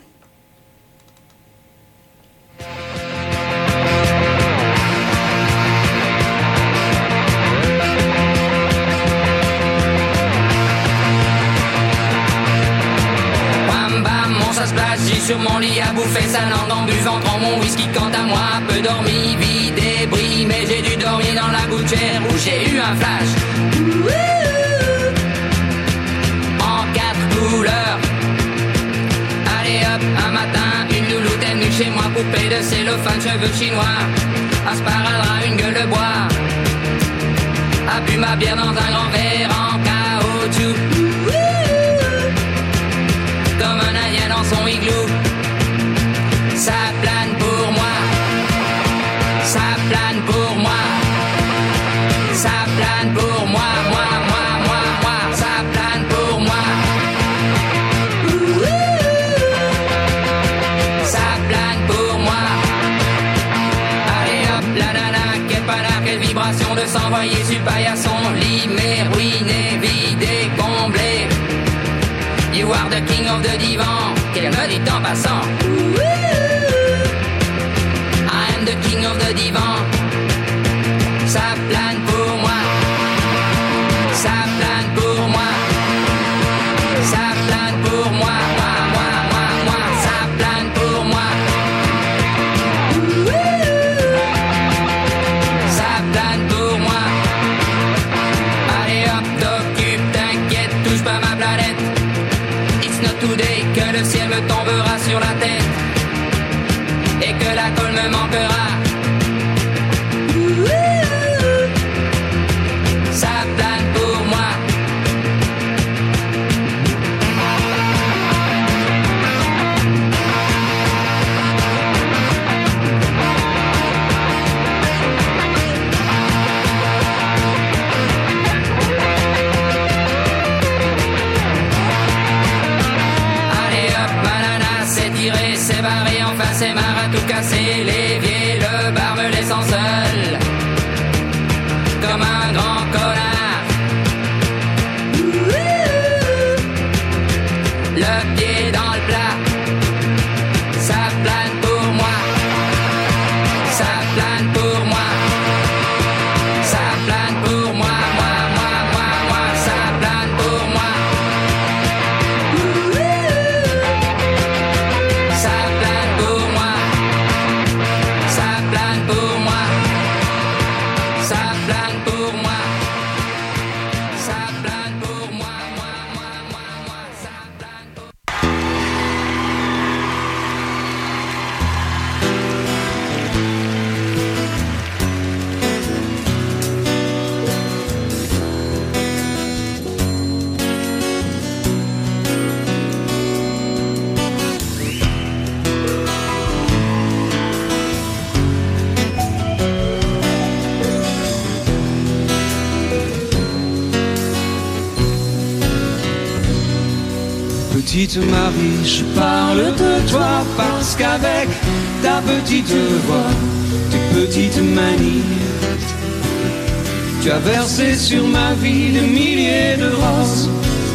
J'ai sur mon lit à bouffer sa langue en buvant grand mon whisky. Quant à moi, peu dormi, vie débris, mais j'ai dû dormir dans la gouttière où j'ai eu un flash. En 4 couleurs. Allez hop, un matin, une louloute est venue chez moi, poupée de cellophane, cheveux chinois, un sparadrap, une gueule de bois, a bu ma bière dans un grand verre en caoutchouc. Comme un indien dans son igloo. Ça plane pour moi. Ça plane pour moi. Ça plane pour moi. Moi. Ça plane pour moi. Ça plane pour moi. Allez hop, la nana, quel panard, quelle vibration de s'envoyer sur le paillasson. Limé, ruiné, vidé, comblé. You are the king of the divan, qu'elle me dit en passant. I am the king of the divan. Ça plane pour moi. Ça plane pour moi. Ça plane pour moi. Moi. Ça plane pour moi. Ça plane pour moi. Allez hop, t'occupe, t'inquiète, touche pas ma planète. Today, que le ciel me tombera sur la tête et que la colle me manquera. Ça plane pour moi. C'est barré, enfin c'est marre à tout casser. L'évier, le bar me laissant seul comme un grand connard. Le pied dans le plat. Ça plane pour moi. Ça plane pour moi. Ça plane pour moi. Moi. Ça plane pour moi. Ça plane pour moi. Ça plane pour moi. Ça plane pour moi. Petite Marie, je parle de toi parce qu'avec ta petite voix, tes petites manies, tu as versé sur ma vie des milliers de roses.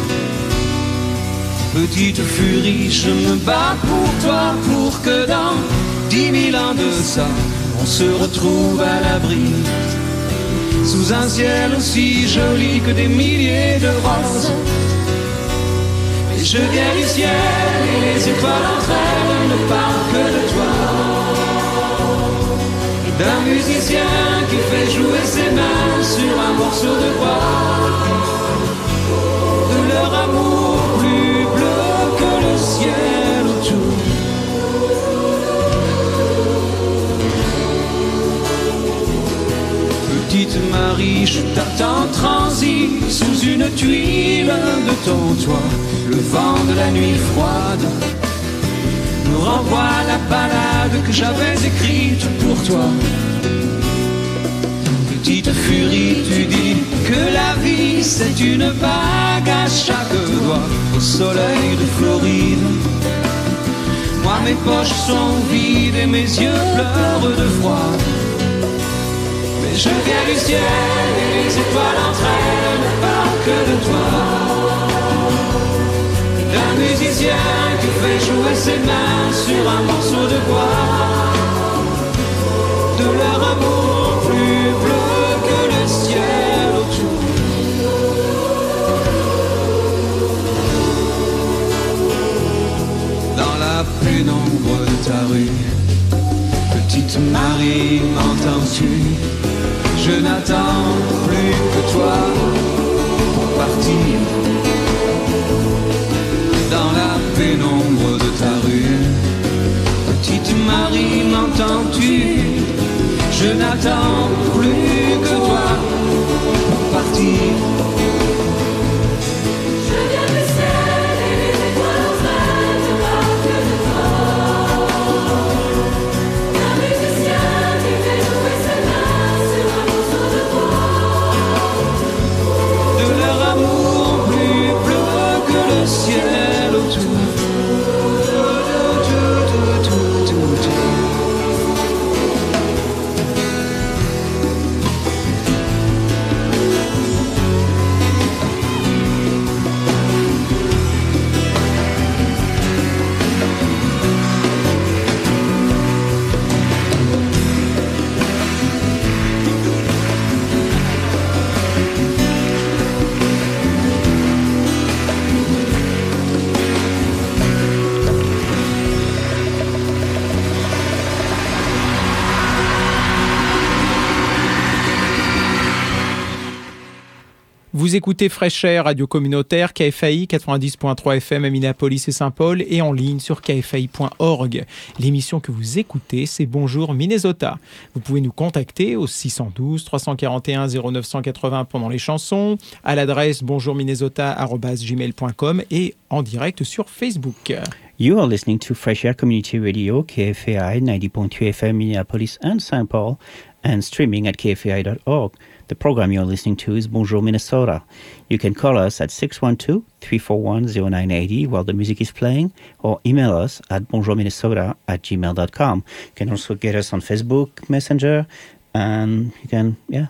Petite furie, je me bats pour toi, pour que dans 10 000 ans de ça, on se retrouve à l'abri, sous un ciel aussi joli que des milliers de roses. Et je viens du ciel et les étoiles entre elles ne parlent que de toi, et d'un musicien qui fait jouer ses mains sur un morceau de bois, de leur amour plus bleu que le ciel autour. Petite Marie, je t'attends transi sous une tuile de ton toit. Le vent de la nuit froide me renvoie la balade que j'avais écrite pour toi. Petite furie, tu dis que la vie c'est une bague à chaque doigt. Au soleil de Floride, moi mes poches sont vides et mes yeux pleurent de froid. Mais je viens du ciel et les étoiles entre elles ne parlent que de toi, d'un musicien qui fait jouer ses mains sur un morceau de bois, de leur amour plus bleu que le ciel autour. Dans la pénombre de ta rue, petite Marie, m'entends-tu? Je n'attends plus que toi pour partir. Dans la pénombre de ta rue, petite Marie, m'entends-tu? Je n'attends plus que toi pour partir. Je viens du ciel et les étoiles entre elles ne parlent que de toi, d'un musicien qui fait jouer ses mains sur un morceau de bois, de leur amour plus bleu que le ciel autour. Vous écoutez Fresh Air, radio communautaire, KFAI 90.3 FM à Minneapolis et Saint-Paul et en ligne sur kfai.org. L'émission que vous écoutez, c'est Bonjour Minnesota. Vous pouvez nous contacter au 612 341 0980 pendant les chansons, à l'adresse bonjourminnesota@gmail.com et en direct sur Facebook. You are listening to Fresh Air Community Radio, KFAI 90.2 FM Minneapolis and St. Paul, and streaming at kfai.org. The program you're listening to is Bonjour Minnesota. You can call us at 612-341-0980 while the music is playing, or email us at bonjourminnesota@gmail.com. You can also get us on Facebook Messenger, and you can, you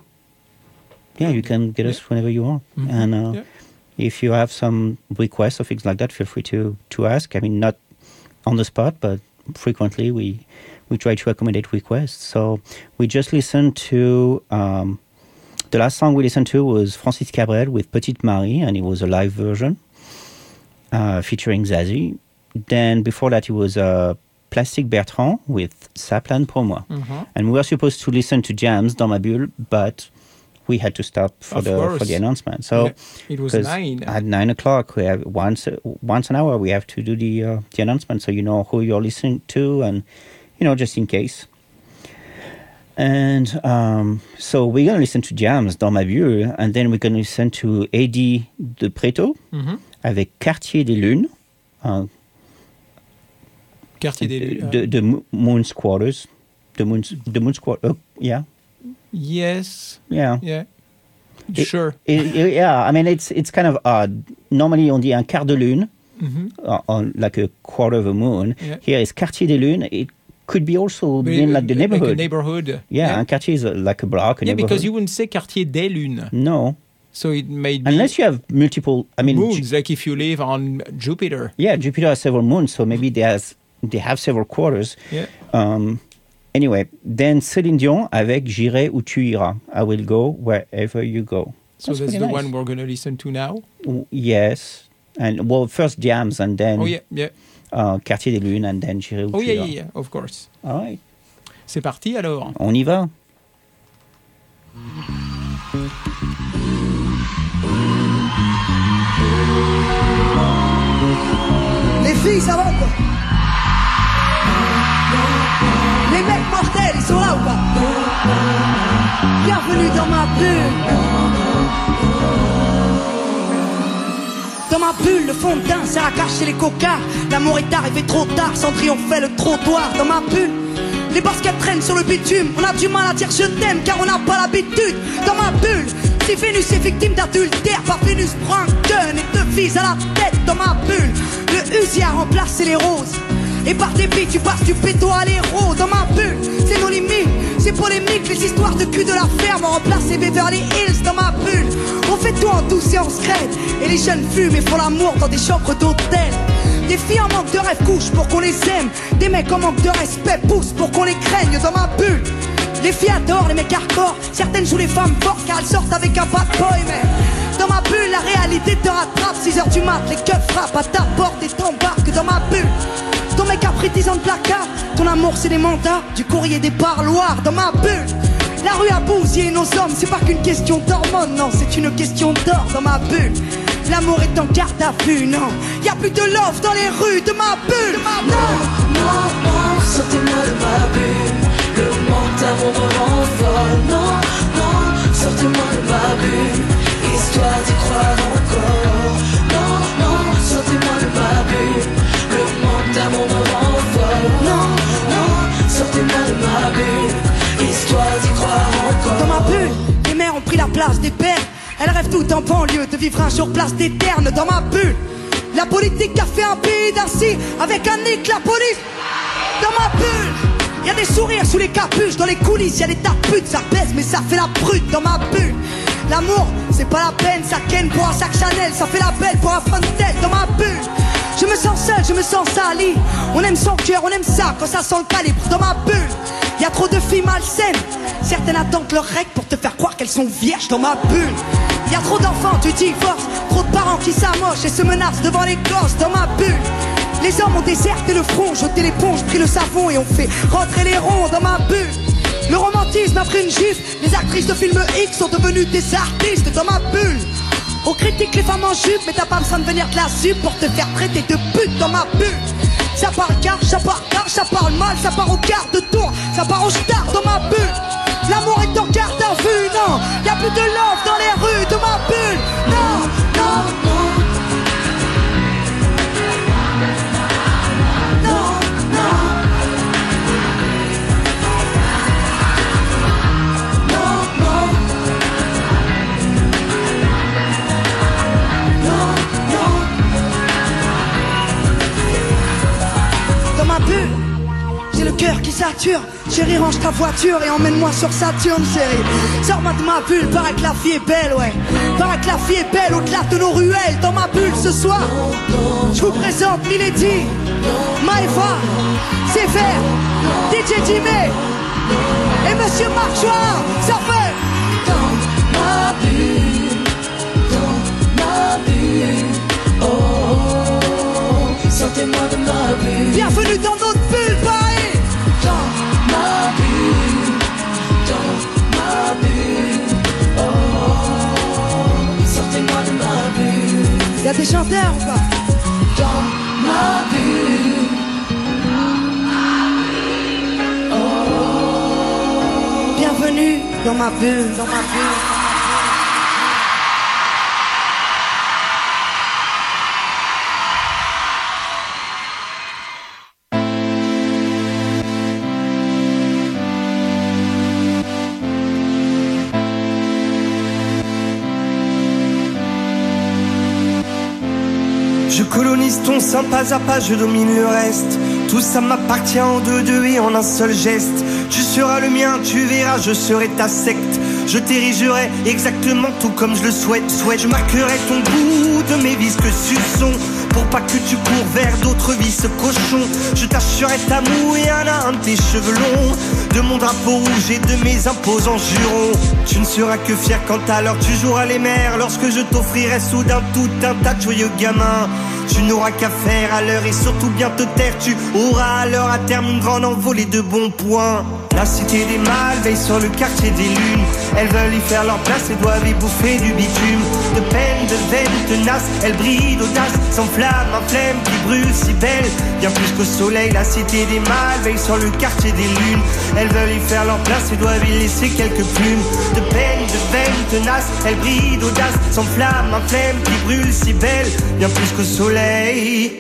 can get us whenever you want. Mm-hmm. And if you have some requests or things like that, feel free to ask. I mean, not on the spot, but frequently we try to accommodate requests. So we just listened to... the last song we listened to was Francis Cabrel with Petite Marie, and it was a live version featuring Zazie. Then before that, it was Plastic Bertrand with Ça plane pour moi. Mm-hmm. And we were supposed to listen to Jams dans ma bulle, but we had to stop for the announcement. So it was 9. At 9 o'clock, we have once an hour we have to do the announcement, so you know who you're listening to, and just in case. And so we're going to listen to Jams dans ma bulle, and then we're going to listen to Eddie de Preto avec Quartier des Lunes. Quartier des Lunes. The Moon's Quarters. The Moon's Quarters. Yeah. Yes. Yeah. Yeah. Sure. Yeah. I mean, it's kind of odd. Normally, on dit un quart de lune. on like a quarter of a moon. Yeah. Here is Quartier des Lunes. It could be also But, mean like the neighborhood. Like a neighborhood. Yeah, and Quartier is like a block, a Yeah, neighborhood. because you wouldn't say Quartier des Lunes. No. So it may be Unless you have multiple, I mean, moons, like if you live on Jupiter. yeah, Jupiter has several moons, so maybe they have several quarters. Yeah. Anyway, then Céline Dion avec J'irai où tu iras. I will go wherever you go. So that's pretty the nice. one we're going to listen to now. Yes. And well, first Jams and then Oh, yeah. Quartier des Lunes and then J'irai où Oh, tu yeah, iras. yeah, of course. All right. C'est parti alors. On y va. Les filles, ça va ou quoi? Les mecs mortels, ils sont là ou pas? Bienvenue dans ma bulle. Dans ma bulle, le fond de teint sert à cacher les cocards. L'amour est arrivé trop tard, sans triompher le trottoir. Dans ma bulle, les baskets traînent sur le bitume. On a du mal à dire je t'aime car on n'a pas l'habitude. Dans ma bulle, si Vénus est victime d'adultère, par Vénus prend un gun et te vise à la tête. Dans ma bulle, le Uzi a remplacé les roses. Et par dépit tu passes du péto à l'héros. Dans ma bulle, c'est nos limites, c'est polémique. Les histoires de cul de la ferme ont remplacé Beverly Hills. Dans ma bulle, on fait tout en douce et en secrète. Et les jeunes fument et font l'amour dans des chambres d'hôtel. Des filles en manque de rêve couchent pour qu'on les aime. Des mecs en manque de respect poussent pour qu'on les craigne. Dans ma bulle, les filles adorent les mecs hardcore. Certaines jouent les femmes fortes car elles sortent avec un bad boy. Mais dans ma bulle, la réalité te rattrape. 6h du mat, les keufs frappent à ta porte et t'embarquent. Dans ma bulle, ton mec a pris 10 ans de placard. Ton amour c'est des mandats, du courrier des parloirs. Dans ma bulle, la rue a bousillé nos hommes. C'est pas qu'une question d'hormones, non, c'est une question d'or. Dans ma bulle, l'amour est en garde à vue, non. Y'a plus de love dans les rues de ma bulle. Non, non, non, sortez-moi de ma bulle. Le monde d'amour me rend folle. Non, non, sortez-moi de ma bulle. Histoire d'y croire encore. Non, non, sortez-moi de ma bulle. Le monde d'amour me rend folle. Non, non, sortez-moi de ma bulle. Histoire d'y croire encore. Dans ma bulle, les mères ont pris la place des pères. Elles rêvent tout en banlieue de vivre un jour place d'éterne. Dans ma bulle, la politique a fait un pays d'Arcy avec un éclat police. Dans ma bulle, y'a des sourires sous les capuches. Dans les coulisses y'a des tas de putes. Ça pèse mais ça fait la brute. Dans ma bulle, l'amour c'est pas la peine. Ça ken pour un sac Chanel, ça fait la belle pour un fun tête. Dans ma bulle, je me sens seul, je me sens sali. On aime son cœur, on aime ça quand ça sent le calibre. Dans ma bulle, y'a trop de filles malsaines. Certaines attendent leur règle pour te faire croire qu'elles sont vierges. Dans ma bulle, y'a trop d'enfants du divorce. Trop de parents qui s'amochent et se menacent devant les gosses. Dans ma bulle, les hommes ont déserté le front, jeté l'éponge, pris le savon et ont fait rentrer les ronds. Dans ma bulle, le romantisme a pris une gifle. Les actrices de films X sont devenues des artistes. Dans ma bulle, on critique les femmes en jupe, mais t'as pas besoin de venir de la sup pour te faire traiter de pute. Dans ma bulle, ça parle cash, ça parle cash, ça parle mal, ça part au quart de tour, ça part au star. Dans ma bulle, l'amour est en garde à vue, non. Y'a plus de love dans les rues de ma bulle. Non, non, non. J'ai le cœur qui sature. Chérie, range ta voiture et emmène-moi sur Saturne, chérie. Sors-moi de ma bulle, paraît que la vie est belle, ouais. Paraît que la vie est belle au-delà de nos ruelles. Dans ma bulle ce soir, je vous présente Milady, Maëva, Sévère, DJ Jimé et Monsieur Marchoir. Ça fait dans ma bulle, dans ma bulle. Oh, sortez-moi de ma bulle. Bienvenue dans notre bulle, Paris. Dans ma bulle, dans ma bulle. Oh, sortez-moi de ma bulle. Y'a des chanteurs ou pas? Dans ma bulle. Oh. Bienvenue dans ma bulle, dans ma bulle. Je colonise ton sein pas à pas, je domine le reste. Tout ça m'appartient en deux et en un seul geste. Tu seras le mien, tu verras, je serai ta secte. Je t'érigerai exactement tout comme je le souhaite. Je marquerai ton bout de mes visques suçons, pour pas que tu cours vers d'autres vices cochons. Je t'assurerai ta moue et un de tes cheveux longs, de mon drapeau rouge et de mes imposants jurons. Tu ne seras que fier quand alors tu joueras les mers, lorsque je t'offrirai soudain tout un tas de joyeux gamins. Tu n'auras qu'à faire à l'heure et surtout bien te taire. Tu auras à l'heure à terme une grande envolée de bons points. La cité des mâles veille sur le quartier des lunes. Elles veulent y faire leur place et doivent y bouffer du bitume. De peine, de veine, tenace, elles brillent d'audace, sans flamme, un flemme qui brûle si belle, bien plus qu'au soleil. La cité des mâles veille sur le quartier des lunes. Elles veulent y faire leur place et doivent y laisser quelques plumes. De peine, de veine, tenace, elles brillent d'audace, sans flamme, un flemme qui brûle si belle, bien plus qu'au soleil.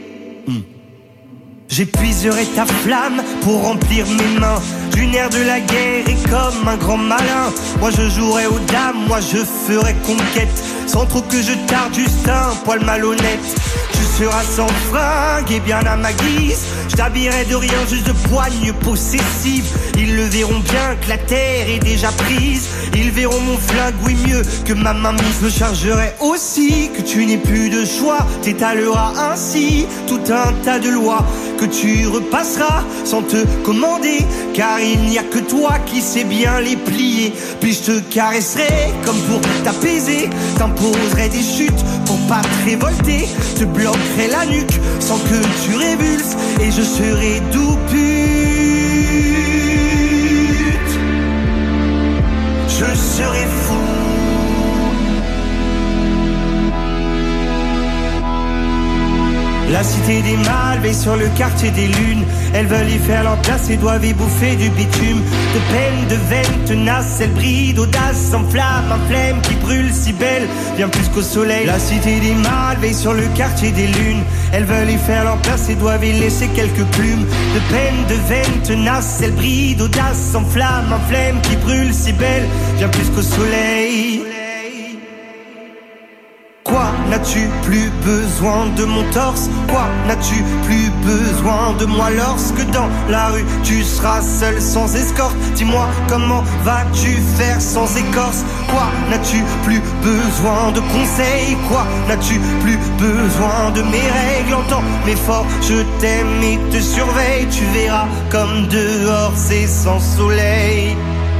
J'épuiserai ta flamme pour remplir mes mains du nerf de la guerre et comme un grand malin. Moi je jouerai aux dames, moi je ferai conquête, sans trop que je tarde, juste un poil malhonnête. Tu seras sans fringue et bien à ma guise. Je t'habillerai de rien, juste de poignes possessives. Ils le verront bien que la terre est déjà prise. Ils verront mon flingue, oui mieux que ma main mise. Je chargerai aussi que tu n'aies plus de choix. T'étaleras ainsi tout un tas de lois que tu repasseras sans te commander, car il n'y a que toi qui sais bien les plier. Puis je te caresserai comme pour t'apaiser, t'imposerai des chutes pour pas te révolter, te bloquerai la nuque sans que tu révulses, et je serai doux pute. Je serai fou. La cité des mâles veille sur le quartier des lunes. Elles veulent y faire leur place et doivent y bouffer du bitume. De peine, de veine, tenace, elles brillent d'audace, sans flamme, un flemme qui brûle si belle, bien plus qu'au soleil. La cité des mâles veille sur le quartier des lunes. Elles veulent y faire leur place et doivent y laisser quelques plumes. De peine, de veine, tenace, elles brillent d'audace, sans flamme, un flemme qui brûle si belle, bien plus qu'au soleil. Quoi, n'as-tu plus besoin de mon torse? Quoi, n'as-tu plus besoin de moi lorsque dans la rue tu seras seul sans escorte? Dis-moi, comment vas-tu faire sans écorce? Quoi, n'as-tu plus besoin de conseils? Quoi, n'as-tu plus besoin de mes règles? Entends mes forts, je t'aime et te surveille. Tu verras comme dehors c'est sans soleil.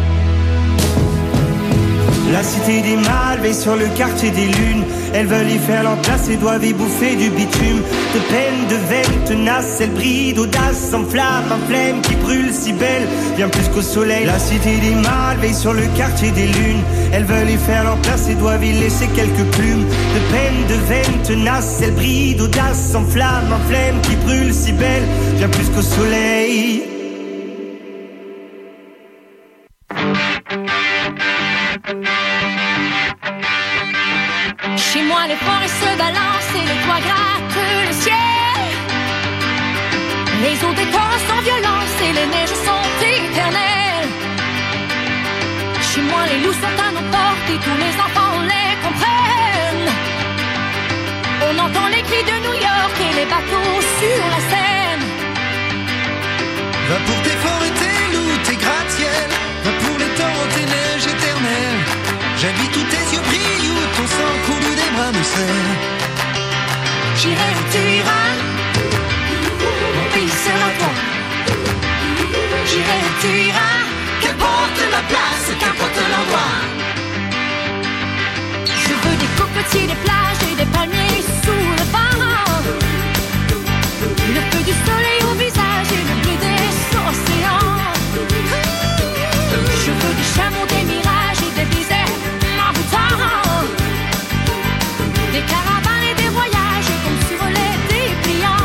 La cité des mâles veille sur le quartier des lunes. Elles veulent y faire leur place et doivent y bouffer du bitume. De peine, de veine, tenace, elles brillent d'audace, sans flamme, un flemme qui brûle si belle, bien plus qu'au soleil. La cité des mâles veille sur le quartier des lunes. Elles veulent y faire leur place et doivent y laisser quelques plumes. De peine, de veine, tenace, elles brillent d'audace, sans flamme, un flemme qui brûle si belle, bien plus qu'au soleil. Chez moi les forêts se balancent et les toits grattent le ciel. Les eaux des torrents sans violence et les neiges sont éternelles. Chez moi les loups sont à nos portes et tous les enfants les comprennent. On entend les cris de New York et les bateaux sur la Seine. Va pour tes forêts, tes loups, tes gratte-ciel. Va pour les torrents, tes neiges éternelles. J'habite où tes yeux brillent, où ton sang coule des bras de sel. J'irai où tu iras, mon pays sera toi. J'irai où tu iras, qu'importe la place, qu'importe l'endroit. Je veux des cocotiers, des plages et des palmiers sous le vent. Le feu du soleil au visage et le bleu des océans. Je veux des chameaux, des mirages et des déserts envoûtants. Des caravanes et des voyages comme sur les dépliants.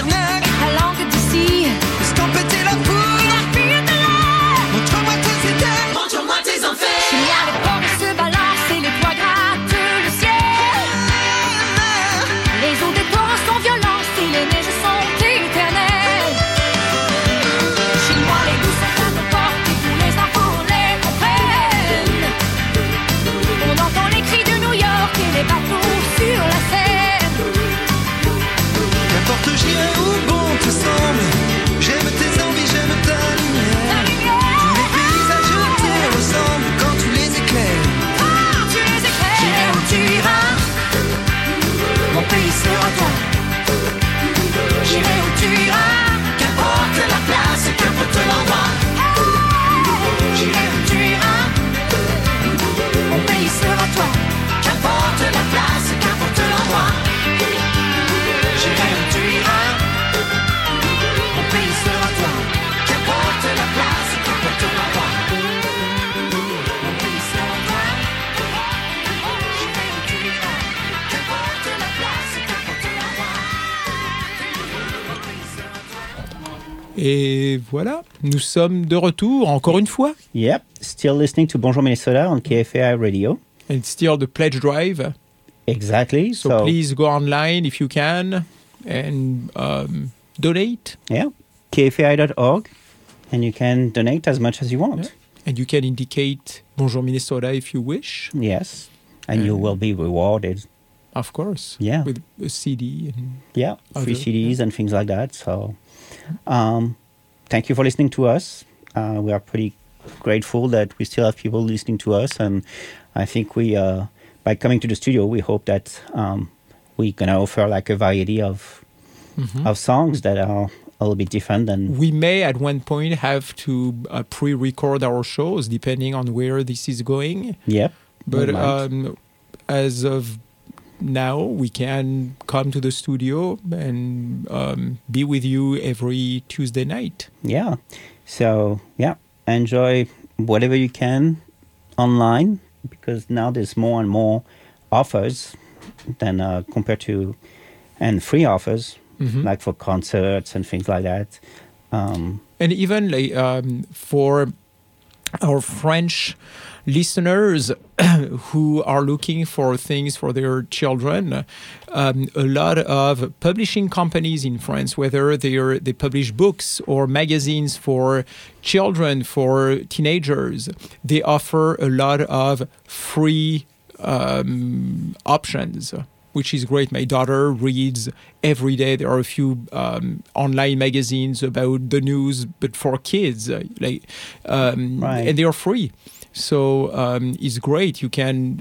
tabernacle, la langue d'ici, escampette la foule. la fille de l'air. Montre-moi tes idées, montre-moi tes enfers. Il y a les porcs qui se balancent et les toits grattent le ciel. Les eaux des torrents sont violentes et les neiges sont éternelles. Chez moi, les loups sont à nos portes et tous les enfants les comprennent. On entend les cris de New York et les bateaux sur la Seine. N'importe j'irai où bon te semble. J'aime tes envies, j'aime ta lumière. Tous les paysages te ressemblent quand tu les éclaires. Tu les éclaires. J'irai où tu iras, Mon pays sera toi. j'irai où tu iras. Qu'importe la place, qu'importe l'endroit. J'irai où tu iras, Mon pays sera toi. qu'importe la place, qu'importe l'endroit. J'irai où tu iras, Mon pays sera toi. qu'importe la place, qu'importe l'endroit. Mon pays sera toi. J'irai où tu iras, qu'importe la place, qu'importe l'endroit. Et voilà, nous sommes de retour encore une fois. Yep, still listening to Bonjour Minnesota on KFAI Radio. And still the pledge drive. Exactly. So please go online if you can and donate. Yeah, kfai.org, and you can donate as much as you want. Yeah. And you can indicate Bonjour Minnesota if you wish. Yes, and you will be rewarded. Of course. Yeah. With a CD. And Yeah, free other- CDs and things like that. So, thank you for listening to us. We are pretty grateful that we still have people listening to us, and I think we, by coming to the studio, we hope that we're gonna offer like a variety of songs that are a little bit different than. We may at one point have to pre-record our shows depending on where this is going. Yep. But we might. as of now, we can come to the studio and be with you every Tuesday night. Yeah. So, yeah, enjoy whatever you can online, because now there's more and more offers than compared to, and free offers, like for concerts and things like that. And even like, for our French listeners who are looking for things for their children, a lot of publishing companies in France, whether they publish books or magazines for children, for teenagers, they offer a lot of free options, which is great. My daughter reads every day. There are a few online magazines about the news, but for kids, Right. and they are free. So it's great. You can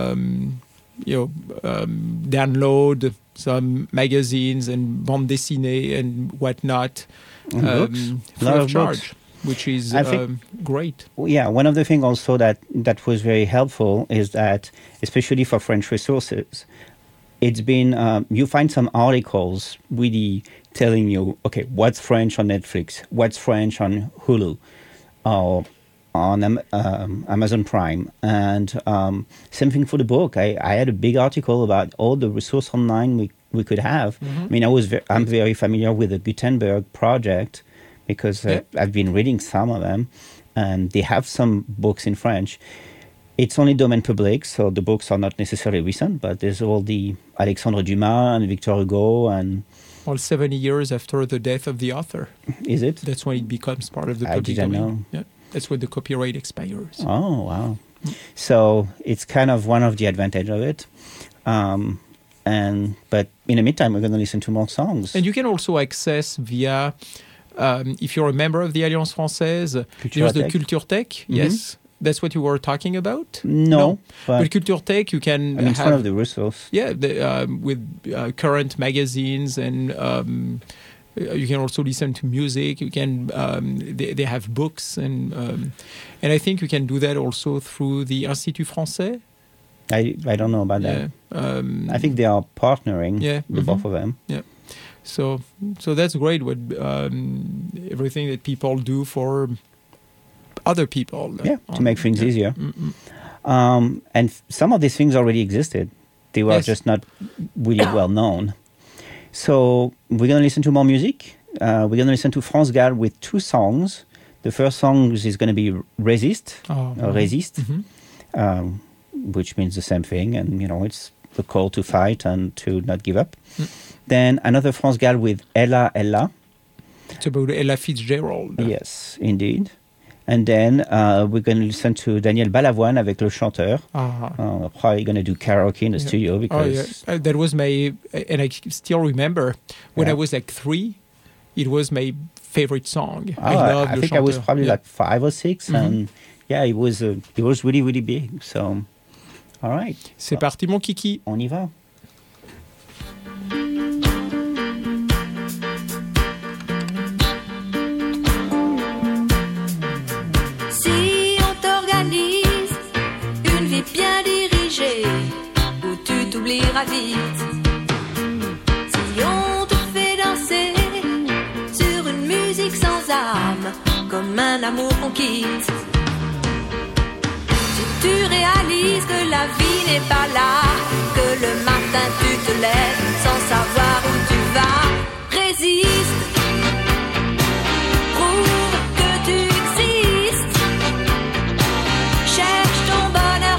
download some magazines and bande dessinée and whatnot free Lot of of charge, books. which is I think- great. Yeah, one of the things also that was very helpful is that, especially for French resources, it's been, you find some articles really telling you, okay, what's French on Netflix, what's French on Hulu, or on Amazon Prime. And same thing for the book. I had a big article about all the resource online we could have. I mean, I'm very familiar with the Gutenberg project, because I've been reading some of them, and they have some books in French. It's only domain public, so the books are not necessarily recent, but there's all the Alexandre Dumas and Victor Hugo and... Well, 70 years after the death of the author. Is it? That's when it becomes part of the I public didn't domain. know. Yeah, that's when the copyright expires. Oh, wow. So it's kind of one of the advantage of it. But in the meantime, we're going to listen to more songs. And you can also access via, if you're a member of the Alliance Française, there's the Culturtech. Yes, that's what you were talking about? No. But Culturtech, you can it's have... one of the resources. Yeah, with current magazines, and you can also listen to music. You can they have books, and I think you can do that also through the Institut Français. I don't know about that. I think they are partnering, the both of them. Yeah. So that's great. What everything that people do for other people. To make things easier. And some of these things already existed. They were just not really well known. So we're going to listen to more music. We're going to listen to France Gall with 2 songs. The first song is going to be Resist, Résiste, which means the same thing. And, it's the call to fight and to not give up. Then another France Gall with Ella, Ella. It's about Ella Fitzgerald. Yes, indeed. And then we're going to listen to Daniel Balavoine avec Le Chanteur. Probably going to do karaoke in the studio because... that was my... And I still remember when I was like 3, it was my favorite song. I think I was probably like 5 or 6. And it was really, really big. So, all right. C'est parti, mon kiki. On y va. Bien dirigé, où tu t'oublieras vite. Si on te fait danser sur une musique sans âme, comme un amour qu'on quitte. Si tu réalises que la vie n'est pas là, que le matin tu te lèves sans savoir où tu vas, résiste. Prouve que tu existes. Cherche ton bonheur.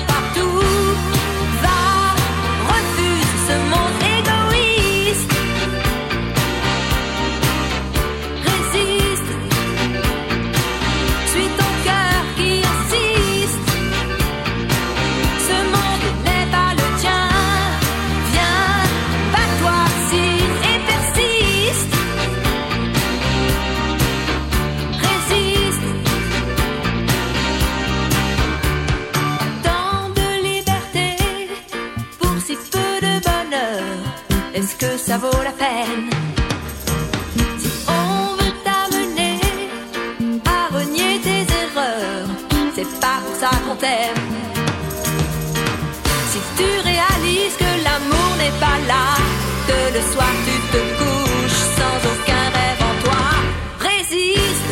Est-ce que ça vaut la peine? Si on veut t'amener à renier tes erreurs, c'est pas pour ça qu'on t'aime. Si tu réalises que l'amour n'est pas là, que le soir tu te couches sans aucun rêve en toi, résiste.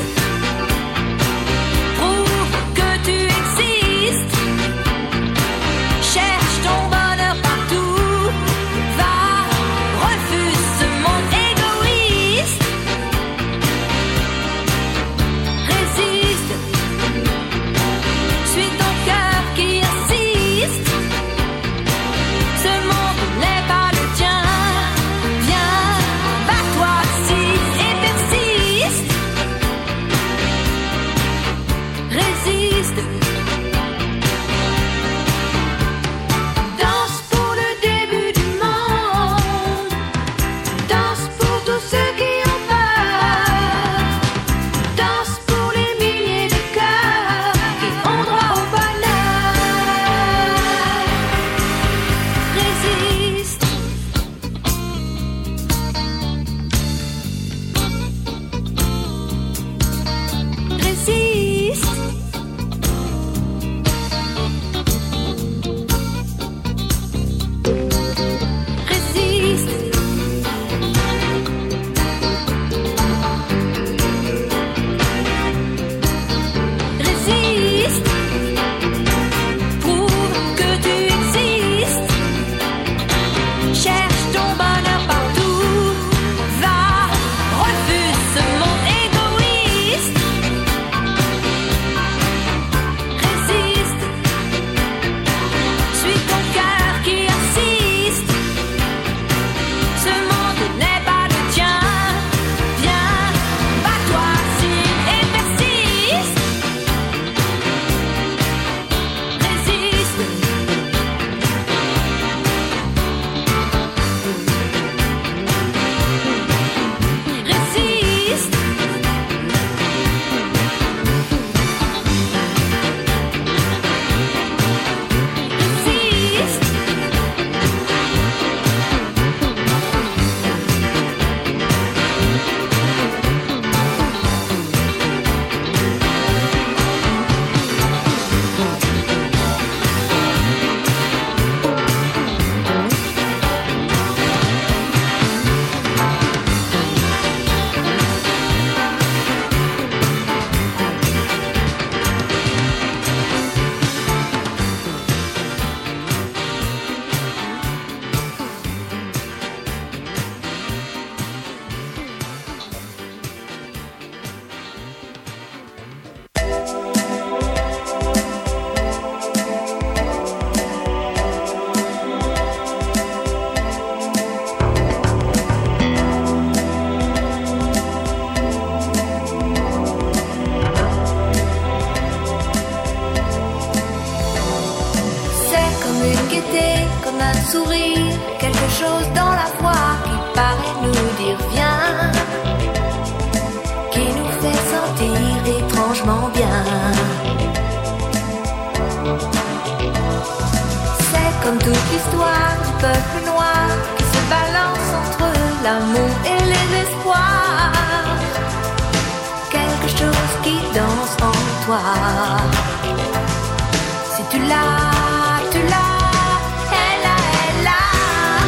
Prouve que tu existes. Cherche ton bonheur partout. Suis ton cœur qui quelque chose dans la voix qui paraît nous dire viens, qui nous fait sentir étrangement bien. C'est comme toute l'histoire du peuple noir qui se balance entre l'amour et les espoirs. Quelque chose qui danse en toi. Si tu l'as, tu l'as. Elle a, elle a.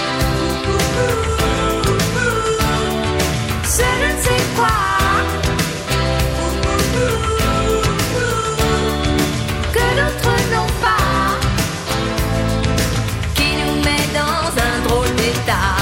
Ce je ne sais quoi que d'autres n'ont pas, qui nous met dans un drôle d'état.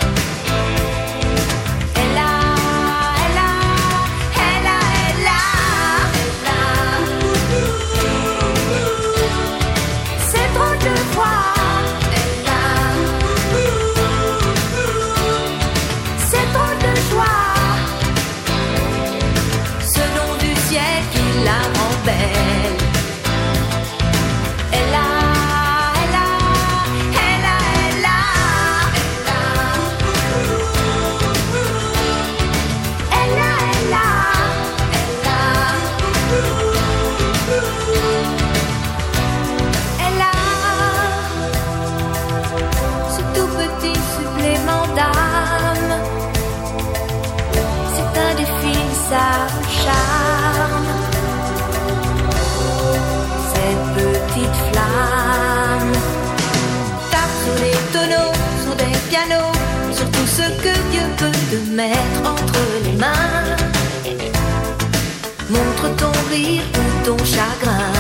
Sur tout ce que Dieu peut te mettre entre les mains. Montre ton rire ou ton chagrin.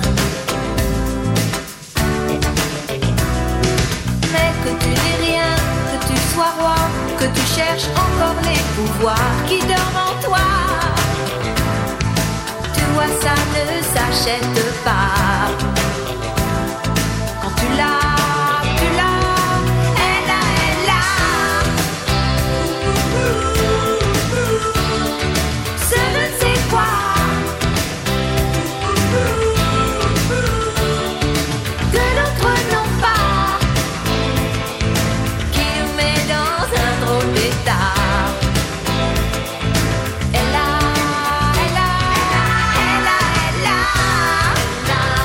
Mais que tu n'aies rien, que tu sois roi, que tu cherches encore les pouvoirs qui dorment en toi. Tu vois, ça ne s'achète pas. Quand tu l'as, tu l'as. Elle a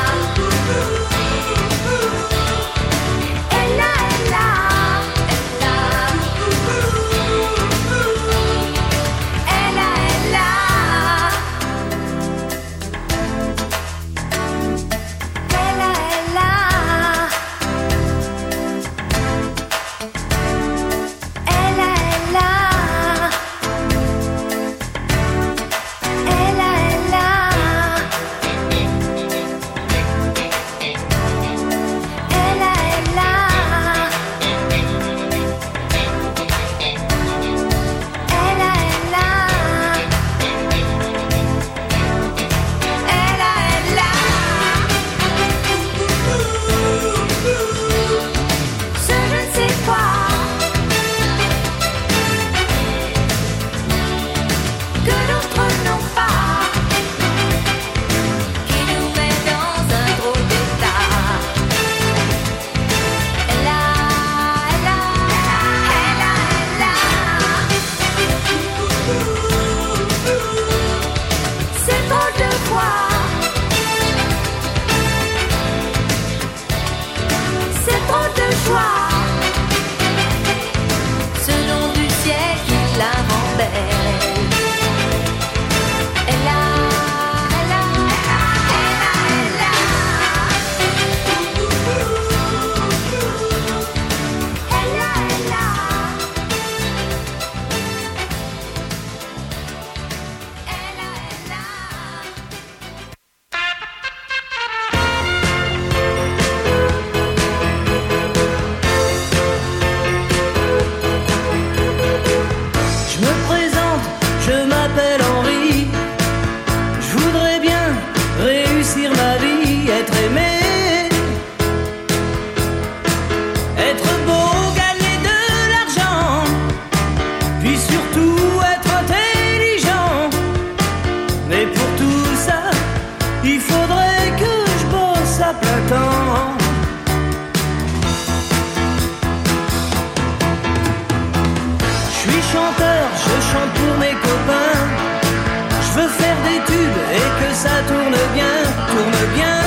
veux faire des tubes et que ça tourne bien, tourne bien.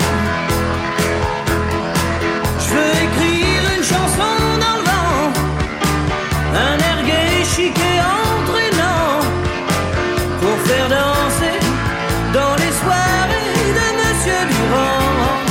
Je veux écrire une chanson dans le vent, un air gai, chic et entraînant, pour faire danser dans les soirées de Monsieur Durand.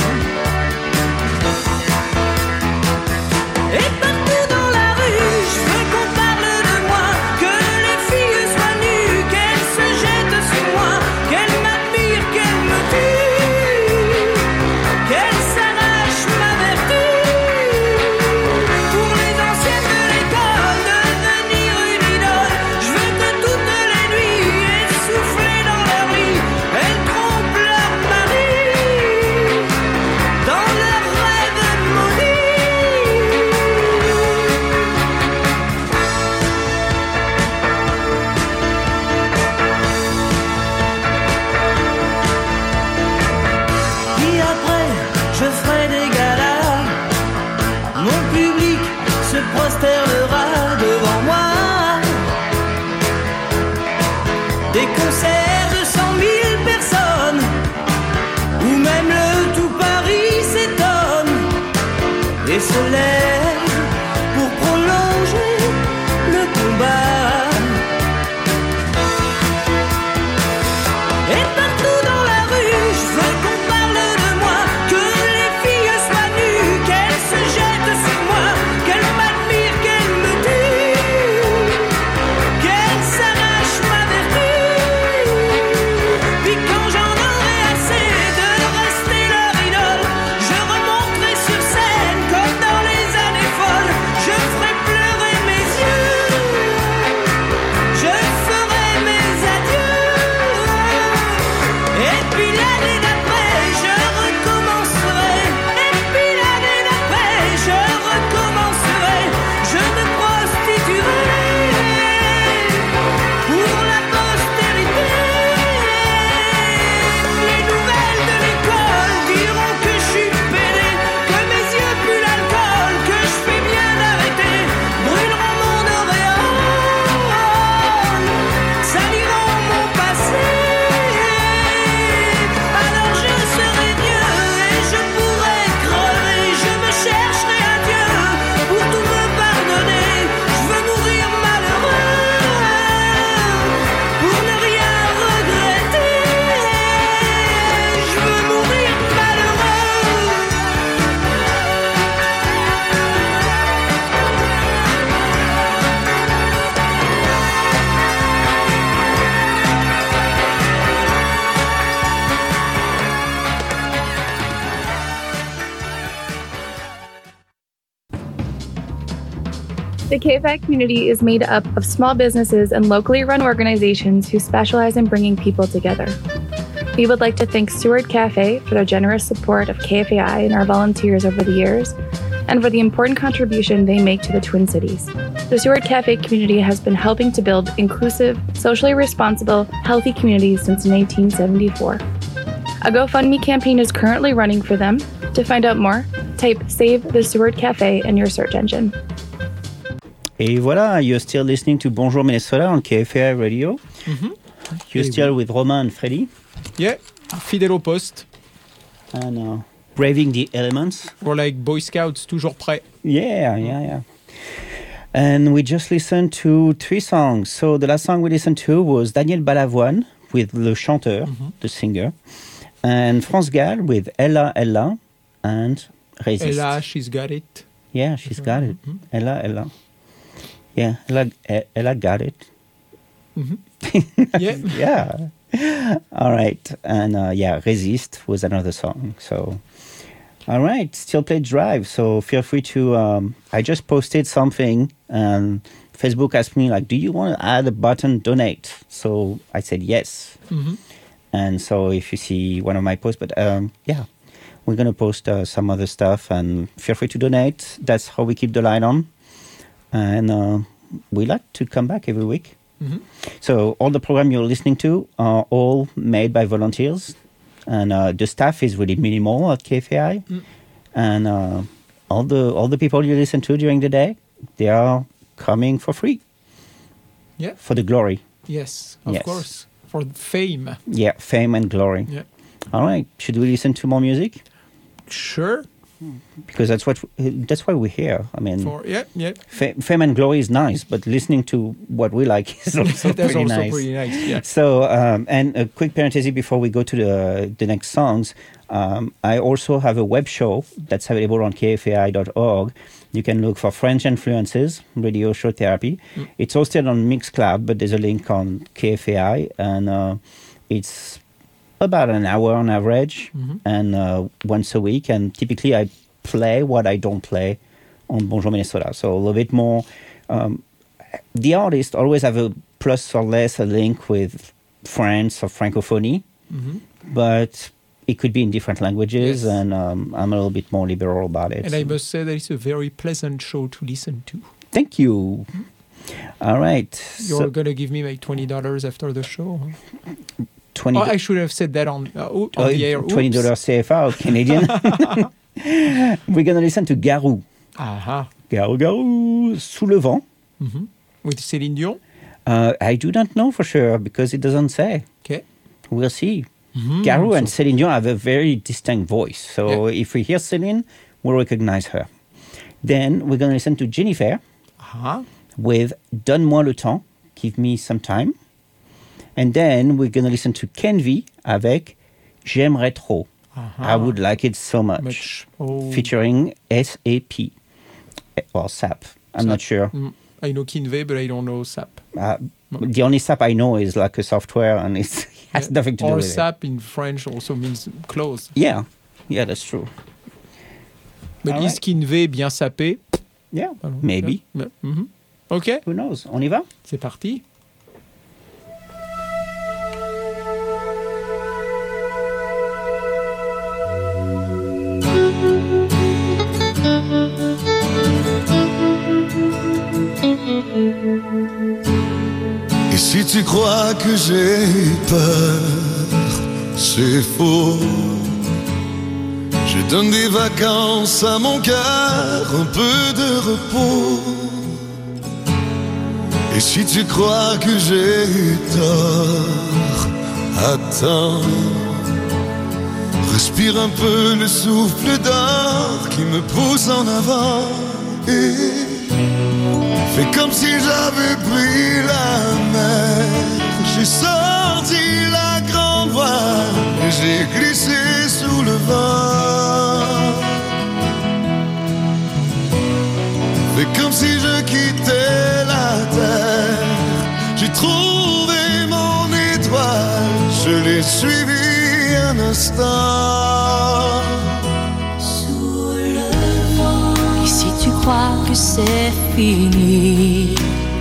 Et partout dans la rue, je veux qu'on parle de moi, que les filles soient nues, qu'elles se jettent sur moi, qu'elles m'admirent, qu'elles me tuent, qu'elles s'arrachent ma vertu. Pour les anciennes de l'école, devenir une idole, je veux que toutes les nuits, essoufflées dans leur lit, elles trompent leur mari, dans leurs rêves maudits. Puis après, je ferai des galas. Mon public se prosternera devant moi. Des concerts de 100 000 personnes, où même le tout Paris s'étonne et se lève pour prolonger le combat. Et partout dans la rue, je veux qu'on parle de moi, que les filles soient nues, qu'elles se jettent sur moi, qu'elles m'admirent, qu'elles me tuent, qu'elles s'arrachent ma vertu. Puis quand j'en aurai assez de rester leur idole, je remonterai sur scène comme dans les années folles. Je ferai pleurer mes yeux, je ferai mes adieux. Et puis l'année d'après, je recommencerai. Et puis l'année d'après, je recommencerai. Je me prostituerai pour la postérité. Les nouvelles de l'école diront que je suis pédé, que mes yeux puent l'alcool, que je fais bien d'arrêter. Brûleront mon auréole, saliront mon passé. Alors je serai vieux et je pourrai crever. Je me chercherai un Dieu pour tout me pardonner. Je veux mourir malheureux pour ne rien regretter. Je veux mourir malheureux. The KFI community is made up of small businesses and locally run organizations who specialize in bringing people together. We would like to thank Seward Cafe for their generous support of KFAI and our volunteers over the years, and for the important contribution they make to the Twin Cities. The Seward Cafe community has been helping to build inclusive, socially responsible, healthy communities since 1974. A GoFundMe campaign is currently running for them. To find out more, type Save the Seward Cafe in your search engine. Et voilà, you're still listening to Bonjour Minnesota on KFAI Radio. Mhm. You're still with Romain and Freddy. Yeah, fidèle au poste. And braving the elements. We're like Boy Scouts, toujours prêts. Yeah. And we just listened to 3 songs. So the last song we listened to was Daniel Balavoine with Le Chanteur, the singer, and France Gall with Ella Ella and Résiste. Ella, she's got it. Yeah, she's got it. Ella. Yeah, Ella got it. Yeah. Yeah. All right. And Résiste was another song. So, all right. Still Play Drive. So feel free to, I just posted something and Facebook asked me, like, do you want to add a button donate? So I said yes. And so if you see one of my posts, but we're going to post some other stuff and feel free to donate. That's how we keep the light on. And we like to come back every week. So all the program you're listening to are all made by volunteers. And the staff is really minimal at KFAI. And all the people you listen to during the day, they are coming for free. Yeah. For the glory. Yes, of course. For fame. Yeah, fame and glory. Yeah. All right. Should we listen to more music? Sure. Because that's why we're here. I mean, yeah. Fame and glory is nice, but listening to what we like is also That's pretty also nice. pretty nice. Yeah. So, and a quick parenthesis before we go to the next songs. I also have a web show that's available on kfai.org. You can look for French Influences, Radio Show Therapy. It's hosted on Mixcloud, but there's a link on KFAI, and it's about an hour on average, and once a week. And typically I play what I don't play on Bonjour Minnesota. So a little bit more. The artists always have a plus or less a link with France or Francophonie, but it could be in different languages, and I'm a little bit more liberal about it. And I must say that it's a very pleasant show to listen to. Thank you. All right. You're going to give me my $20 after the show? Huh? $20. I should have said that on the air. $20 CFA Canadian. We're going to listen to Garou. Garou, Sous le vent. With Céline Dion? I do not know for sure because it doesn't say. Okay. We'll see. Garou and Céline Dion have a very distinct voice. So if we hear Céline, we'll recognize her. Then we're going to listen to Jennifer with Donne-moi le temps, Give Me Some Time. And then we're going to listen to Kenvi avec J'aimerais trop. I would like it so much. Featuring SAP. Or SAP. I'm not sure. I know Kinvey, but I don't know SAP. The only SAP I know is like a software, and it has nothing to do with it. Or SAP in French also means close. Yeah, that's true. But is Kinvey bien sapé? Yeah, maybe. OK. Who knows? On y va? C'est parti. Et si tu crois que j'ai peur, c'est faux. Je donne des vacances à mon cœur, un peu de repos. Et si tu crois que j'ai tort, attends. Respire un peu le souffle d'or qui me pousse en avant. Et fais comme si j'avais pris la mer. J'ai sorti la grande voile et j'ai glissé sous le vent. Fais comme si je quittais la terre. J'ai trouvé mon étoile, je l'ai suivi un instant. Sous le vent. Et si tu crois que c'est fini,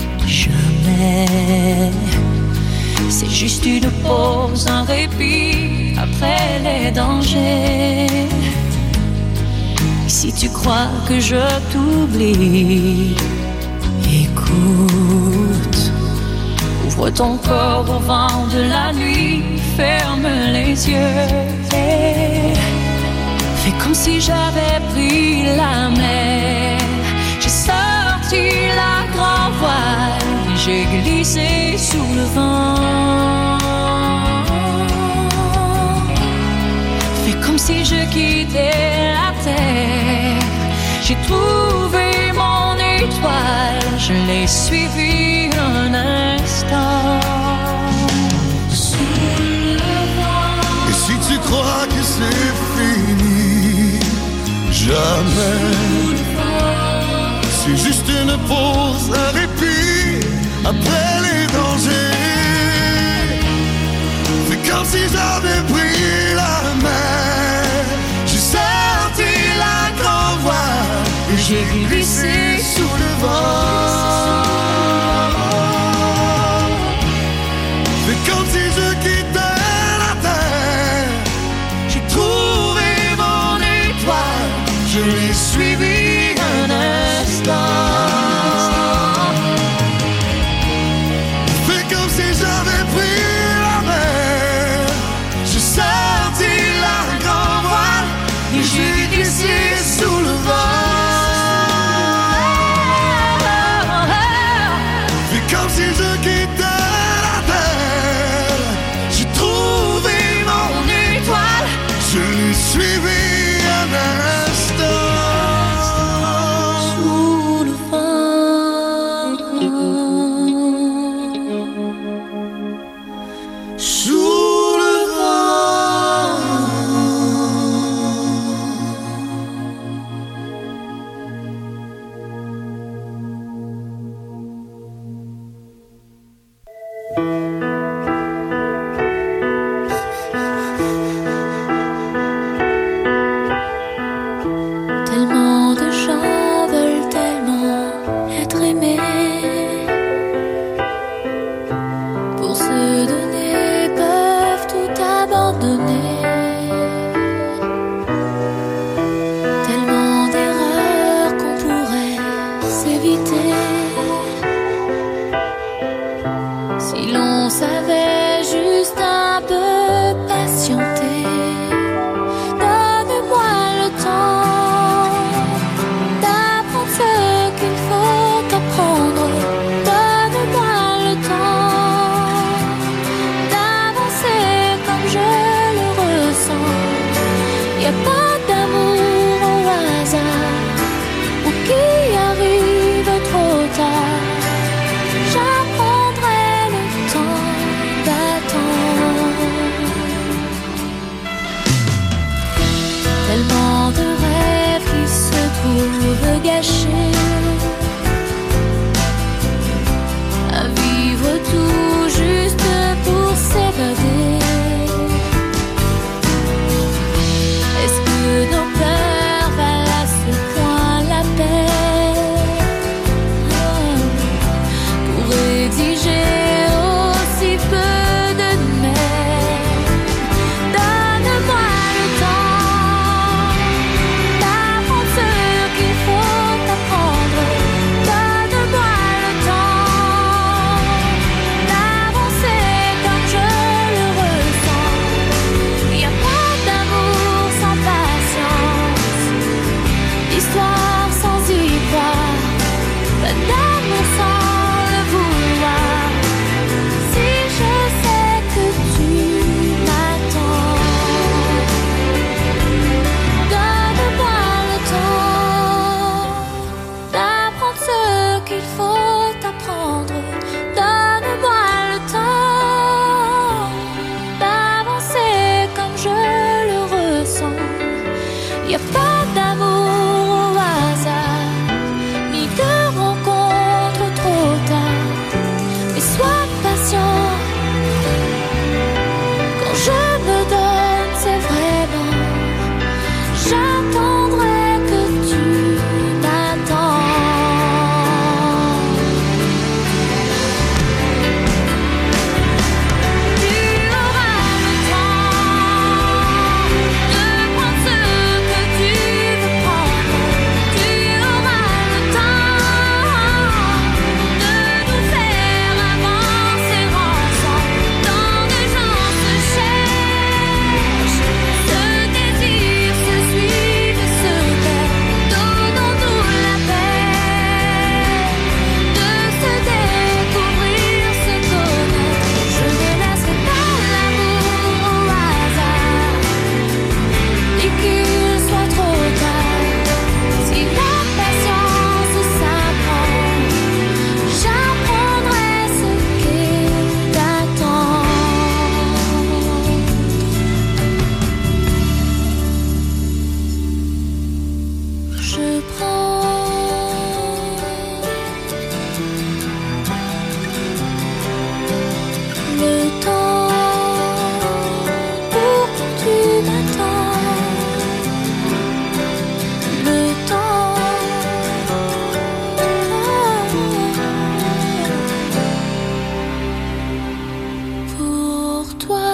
jamais. C'est juste une pause, un répit après les dangers. Et si tu crois que je t'oublie, écoute. Ouvre ton corps au vent de la nuit, ferme les yeux et fais comme si j'avais pris la mer. J'ai sorti la grande voile, j'ai glissé sous le vent. Fais comme si je quittais la terre. J'ai trouvé mon étoile, je l'ai suivi un instant. Sous le vent. Et si tu crois que c'est fini, jamais. C'est juste une pause, un répit après les dangers. Fais comme si j'avais pris la mer. J'ai sorti la grande voile et j'ai glissé sous le vent. Fais comme si je quittais la terre. J'ai trouvé mon étoile, je l'ai suivi un instant. Fais comme si j'avais pris la mer. J'ai sorti la grande voile et j'ai glissé sous le vent. éviter. Si l'on savait juste un peu patienter, donne-moi le temps d'apprendre ce qu'il faut apprendre. Donne-moi le temps d'avancer comme je le ressens. Y a pas d'amour au hasard ou qui arrive trop tard. J'apprendrai le temps d'attendre. Tellement de rêves qui se trouvent gâchés, à vivre tout juste pour s'évader. Est-ce que nos peurs valent à ce point la peine pour exiger aussi peu de nous-mêmes? Donne-moi le temps d'apprendre ce qu'il faut apprendre. Donne-moi le temps d'avancer comme je le ressens. Y a pas d'amour sans patience, histoire sans y croire, pas d'amour sans le vouloir. Si je sais que tu m'attends, donne-moi le temps d'apprendre ce qu'il faut apprendre. Donne-moi le temps d'avancer comme je le ressens. Y a pas d'amour au hasard, ni de rencontre trop tard. Mais sois patient, quand je me donne, c'est vraiment. J'attendrai que tu m'attends. Tu auras le temps de prendre ce que tu veux prendre. Tu auras le temps de nous faire avancer ensemble. Tant de gens se cherchent, se désirent, se suivent et se perdent. Donnons-nous la peine de se découvrir, se connaître. Je ne laisserai pas l'amour au hasard, et qu'il soit trop tard. Si la patience s'apprend, j'apprendrai ce qu'est d'attendre. Je prends le temps pour que tu m'attends. Le temps pour toi.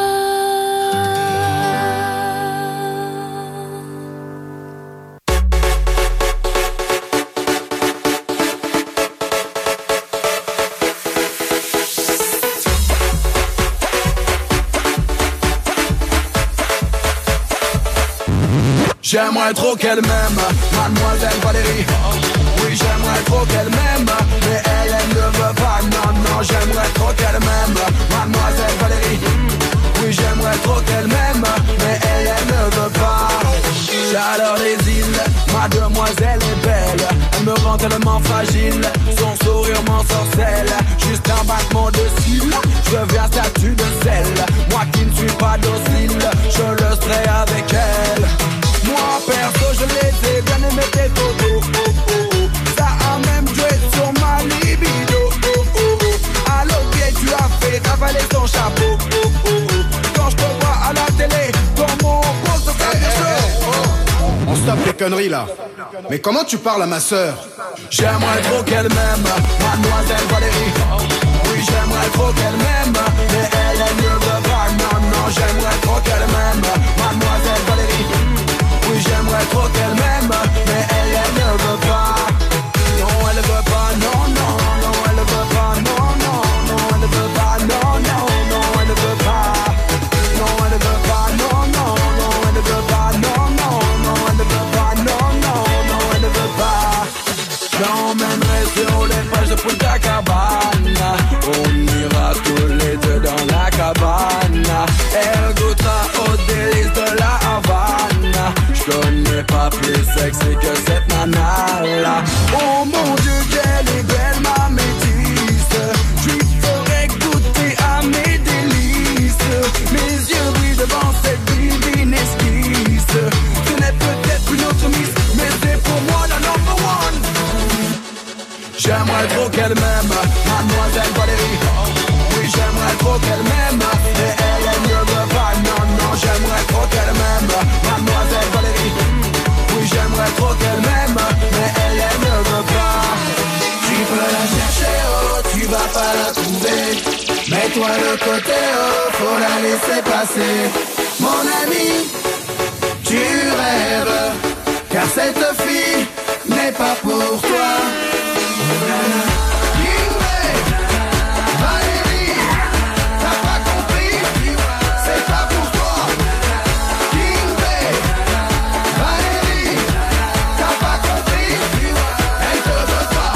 J'aimerais trop qu'elle m'aime, mademoiselle Valérie. Oui, j'aimerais trop qu'elle m'aime, mais elle ne veut pas. Non, non, j'aimerais trop qu'elle m'aime, mademoiselle Valérie. Oui, j'aimerais trop qu'elle m'aime, mais elle ne veut pas. J'adore les îles, ma demoiselle est belle. Elle me rend tellement fragile, son sourire m'ensorcelle. Juste un battement de cils, je deviens statue de sel. Moi qui ne suis pas docile, je le serai avec elle. Moi perso je l'étais, bien aimé tes photos. Ça a même joué sur ma libido. À l'autre pied tu as fait ravaler ton chapeau. Quand je te vois à la télé, dans mon poste de On stoppe les conneries là. Mais comment tu parles à ma sœur? J'aimerais trop qu'elle m'aime, mademoiselle Valérie. Oui, j'aimerais trop qu'elle m'aime, mais elle ne veut pas. Non, non, j'aimerais trop qu'elle m'aime, mademoiselle Valérie. Oui, j'aimerais trop qu'elle m'aime, mais elle ne veut pas. Non, elle J'emmènerai sur les plages de Punta Cabana. On ira tous les deux dans la cabana. Elle goûtera aux délices de la Havana. J'connais pas plus sexy que cette nana-là. Oh mon Dieu, qu'elle est belle, ma métisse. J'lui ferai goûter à mes délices. Mes yeux brillent devant cette divine esquisse. Ce n'est peut-être une autre miss, mais c'est pour moi la number one. J'aimerais trop qu'elle m'aime, mademoiselle Valérie. Oui, j'aimerais trop qu'elle m'aime, mais elle ne veut pas. Non, non, j'aimerais trop qu'elle m'aime, mademoiselle Valérie. Oui, j'aimerais trop qu'elle m'aime, mais elle ne veut pas. Tu peux la chercher, oh, tu vas pas la trouver. Mets-toi de côté, oh, faut la laisser passer. Mon ami, tu rêves, car cette fille n'est pas pour toi. Valérie, t'as pas compris, c'est pas pour toi. Valérie, t'as pas compris, elle te veut pas.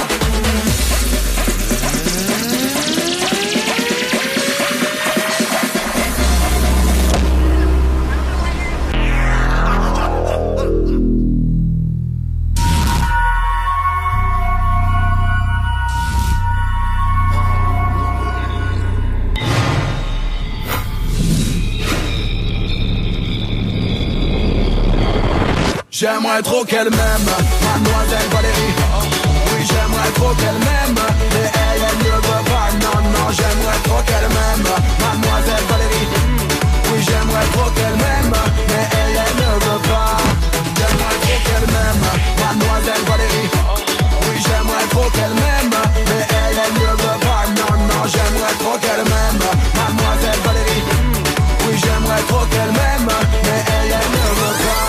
J'aimerais trop qu'elle m'aime, mademoiselle Valérie. Oui, j'aimerais trop qu'elle m'aime, mais elle ne veut pas. Non, non, j'aimerais trop qu'elle m'aime, mademoiselle Valérie. Oui, j'aimerais trop qu'elle m'aime, mais elle ne veut pas. J'aimerais trop qu'elle m'aime, mademoiselle Valérie. Oui, j'aimerais trop qu'elle m'aime, mais elle ne veut pas. Non, non, j'aimerais trop qu'elle m'aime, mademoiselle Valérie. Oui, j'aimerais trop qu'elle m'aime, mais elle ne veut pas.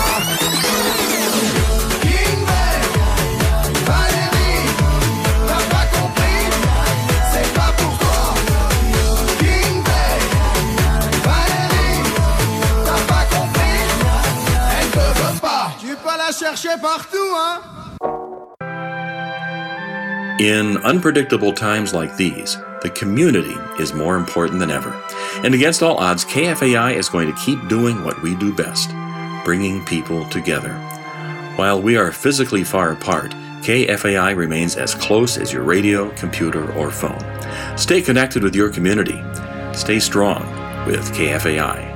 Chercher partout, hein? In unpredictable times like these, the community is more important than ever. And against all odds, KFAI is going to keep doing what we do best, bringing people together. While we are physically far apart, KFAI remains as close as your radio, computer, or phone. Stay connected with your community. Stay strong with KFAI.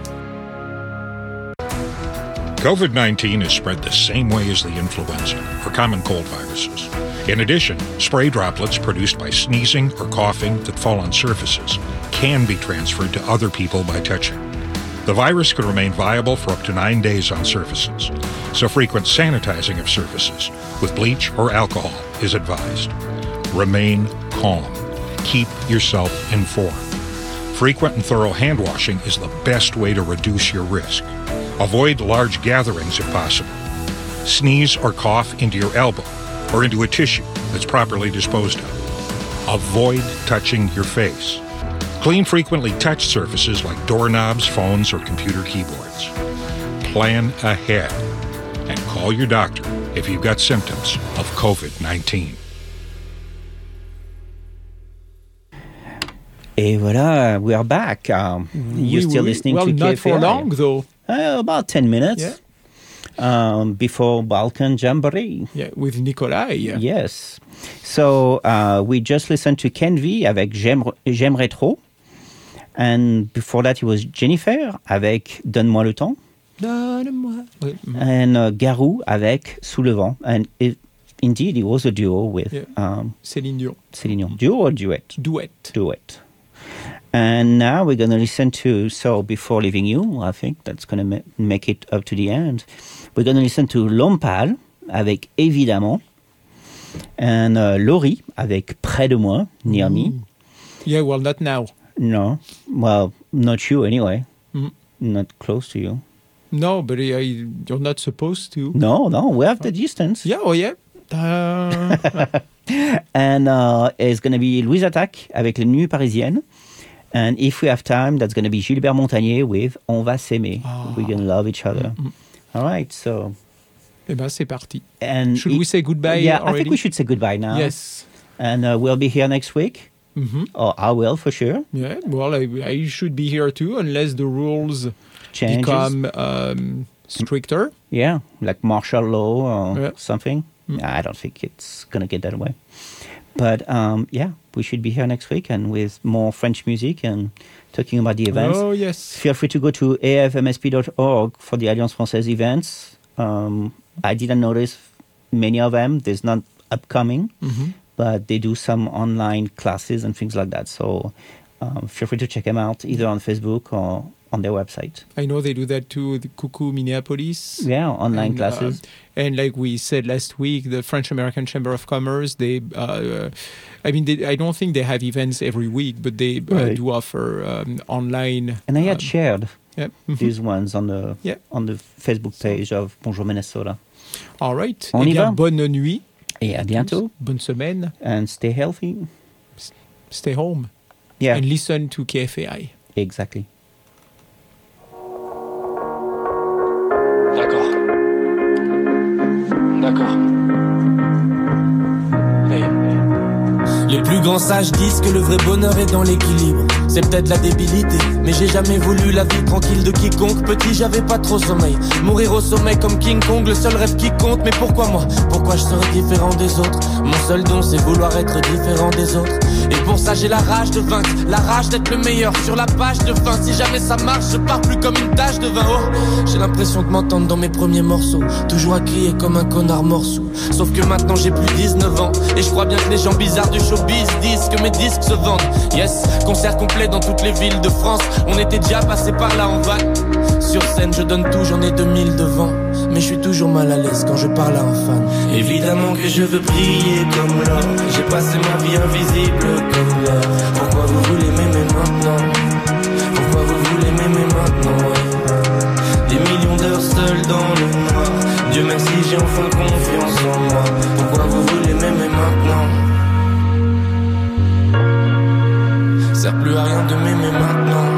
COVID-19 is spread the same way as the influenza or common cold viruses. In addition, spray droplets produced by sneezing or coughing that fall on surfaces can be transferred to other people by touching. The virus could remain viable for up to 9 days on surfaces, so frequent sanitizing of surfaces with bleach or alcohol is advised. Remain calm. Keep yourself informed. Frequent and thorough hand washing is the best way to reduce your risk. Avoid large gatherings if possible. Sneeze or cough into your elbow or into a tissue that's properly disposed of. Avoid touching your face. Clean frequently touched surfaces like doorknobs, phones, or computer keyboards. Plan ahead and call your doctor if you've got symptoms of COVID-19. Et voilà, we are back. You're still listening to KFAI. Well, not for long, though. About 10 minutes before Balkan Jamboree. Yeah, with Nikolai. Yes. So we just listened to Ken V avec J'aimerais trop. And before that, it was Jennifer avec Donne-moi le temps. Donne-moi. And Garou avec Sous le vent. And indeed, it was a duo with Céline Dion. Céline Dion. Duo or duet? Duet. Duet. And now we're going to listen to, so before leaving you, I think that's going to make it up to the end. We're going to listen to L'Homme Pâle avec Évidemment. And Laurie avec Près de moi, Near Me. Yeah, well, not now. No. Well, not you anyway. Not close to you. No, but you're not supposed to. No, we have the distance. Yeah, oh yeah. And it's going to be Louise Attaque avec Les Nuits Parisiennes. And if we have time, that's going to be Gilbert Montagnier with On va s'aimer. We're going to love each other. All right, so Eh ben, c'est parti. And should we say goodbye Yeah, already? I think we should say goodbye now. Yes. And we'll be here next week. Mm-hmm. Or I will, for sure. Yeah, well, I should be here too, unless the rules Changes. become stricter. Yeah, like martial law or Yeah. something. I don't think it's going to get that way. But yeah, we should be here next week and with more French music and talking about the events. Oh, yes. Feel free to go to afmsp.org for the Alliance Française events. I didn't notice many of them. There's not upcoming, but they do some online classes and things like that. So feel free to check them out either on Facebook or on their website. I know they do that too, the Coucou Minneapolis. Yeah, online and, classes. And like we said last week, the French American Chamber of Commerce, they, I don't think they have events every week, but they Right. do offer online. And I had shared Yep. these ones on the Facebook page of Bonjour Minnesota. All right. On Eh y bien, va? bonne nuit. Et à bientôt. Bonne semaine. And stay healthy. Stay home. Yeah. And listen to KFAI. Exactly. D'accord. D'accord. Hey. Les plus grands sages disent que le vrai bonheur est dans l'équilibre. C'est peut-être la débilité, mais j'ai jamais voulu la vie tranquille de quiconque. Petit, j'avais pas trop sommeil. Mourir au sommet comme King Kong, le seul rêve qui compte. Mais pourquoi moi? Pourquoi je serais différent des autres? Mon seul don, c'est vouloir être différent des autres. Et pour ça, j'ai la rage de vaincre, la rage d'être le meilleur sur la page de fin. Si jamais ça marche, je pars plus comme une tache de vin. Oh, j'ai l'impression de m'entendre dans mes premiers morceaux, toujours à crier comme un connard morceau. Sauf que maintenant j'ai plus 19 ans, et je crois bien que les gens bizarres du showbiz disent que mes disques se vendent. Yes, concert complet dans toutes les villes de France. On était déjà passé par là en van. Sur scène je donne tout, j'en ai 2000 devant. Mais je suis toujours mal à l'aise quand je parle à un fan. Évidemment que je veux briller comme l'or. J'ai passé ma vie invisible comme l'or. Pourquoi vous voulez m'aimer maintenant? Pourquoi vous voulez m'aimer maintenant, ouais. Des millions d'heures seules dans le noir. Dieu merci j'ai enfin confiance en moi. Pourquoi vous voulez m'aimer maintenant? Sert plus à rien de m'aimer maintenant.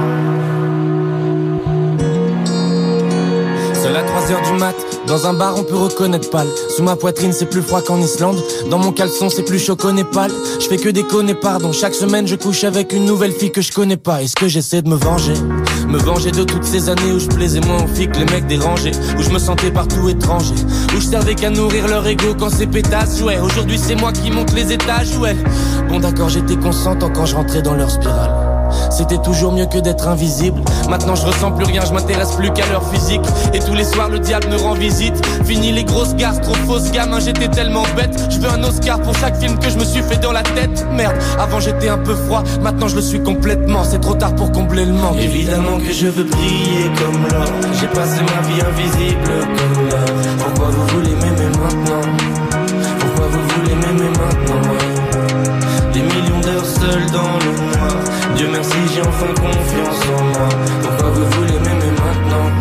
Seul à 3h du mat, dans un bar on peut reconnaître pâle. Sous ma poitrine c'est plus froid qu'en Islande. Dans mon caleçon c'est plus chaud qu'au Népal. Je fais que déconner pardon. Chaque semaine je couche avec une nouvelle fille que je connais pas. Est-ce que j'essaie de me venger? Me venger de toutes ces années où je plaisais moins aux filles que les mecs dérangés. Où je me sentais partout étranger. Où je servais qu'à nourrir leur ego quand ces pétasses jouaient. Aujourd'hui c'est moi qui monte les étages où elles. Bon d'accord j'étais consentant quand je rentrais dans leur spirale. C'était toujours mieux que d'être invisible. Maintenant je ressens plus rien, je m'intéresse plus qu'à leur physique. Et tous les soirs le diable me rend visite. Fini les grosses gares, trop fausses gamin, j'étais tellement bête. Je veux un Oscar pour chaque film que je me suis fait dans la tête. Merde, avant j'étais un peu froid, maintenant je le suis complètement. C'est trop tard pour combler le manque. Évidemment que je veux briller comme l'or. J'ai passé ma vie invisible comme l'or. Pourquoi vous voulez m'aimer maintenant? Pourquoi vous voulez m'aimer maintenant, ouais. Des millions d'heures seules dans le noir. Dieu merci j'ai enfin confiance en moi. Pourquoi vous voulez m'aimer maintenant?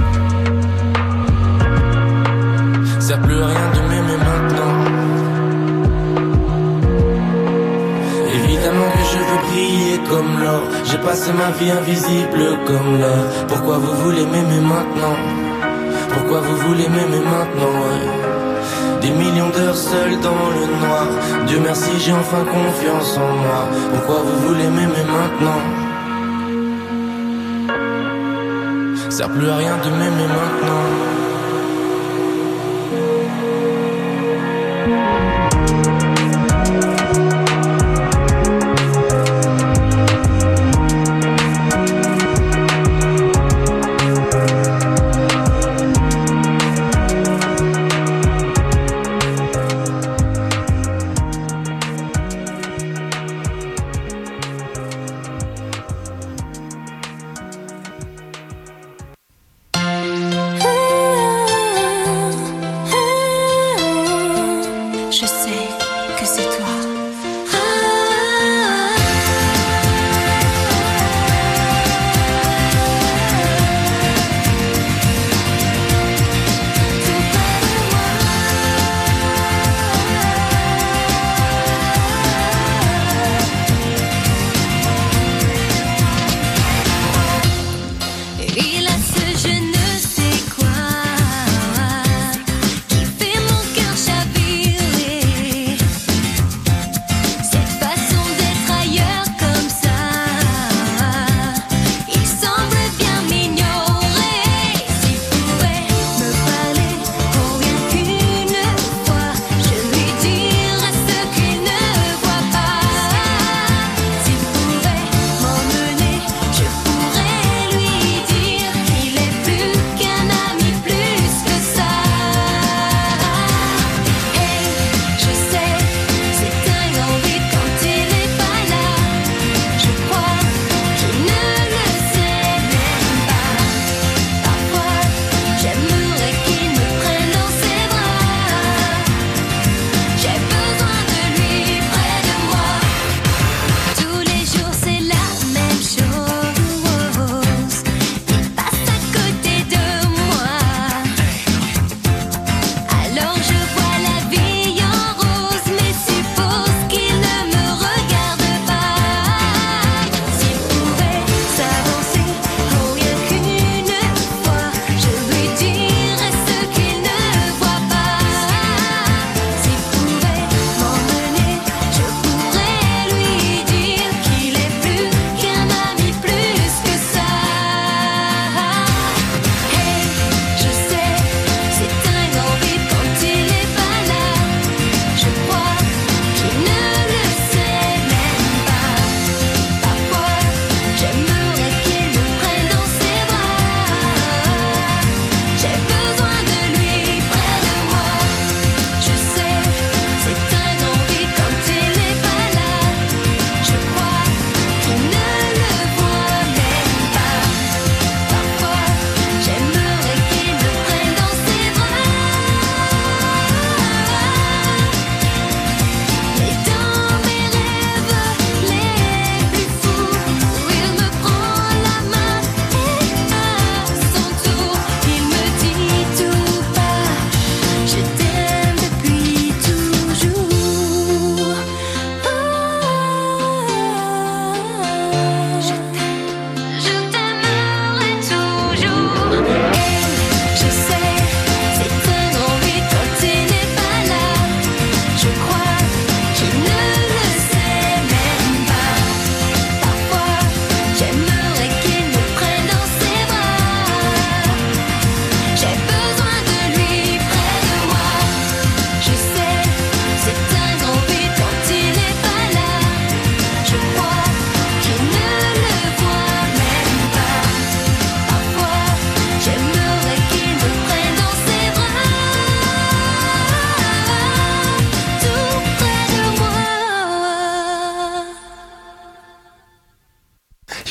Sert plus à rien de m'aimer maintenant. Évidemment que je veux briller comme l'or. J'ai passé ma vie invisible comme l'or. Pourquoi vous voulez m'aimer maintenant? Pourquoi vous voulez m'aimer maintenant, ouais. Des millions d'heures seules dans le noir. Dieu merci j'ai enfin confiance en moi. Pourquoi vous voulez m'aimer maintenant? Sert plus à rien de m'aimer maintenant. Hey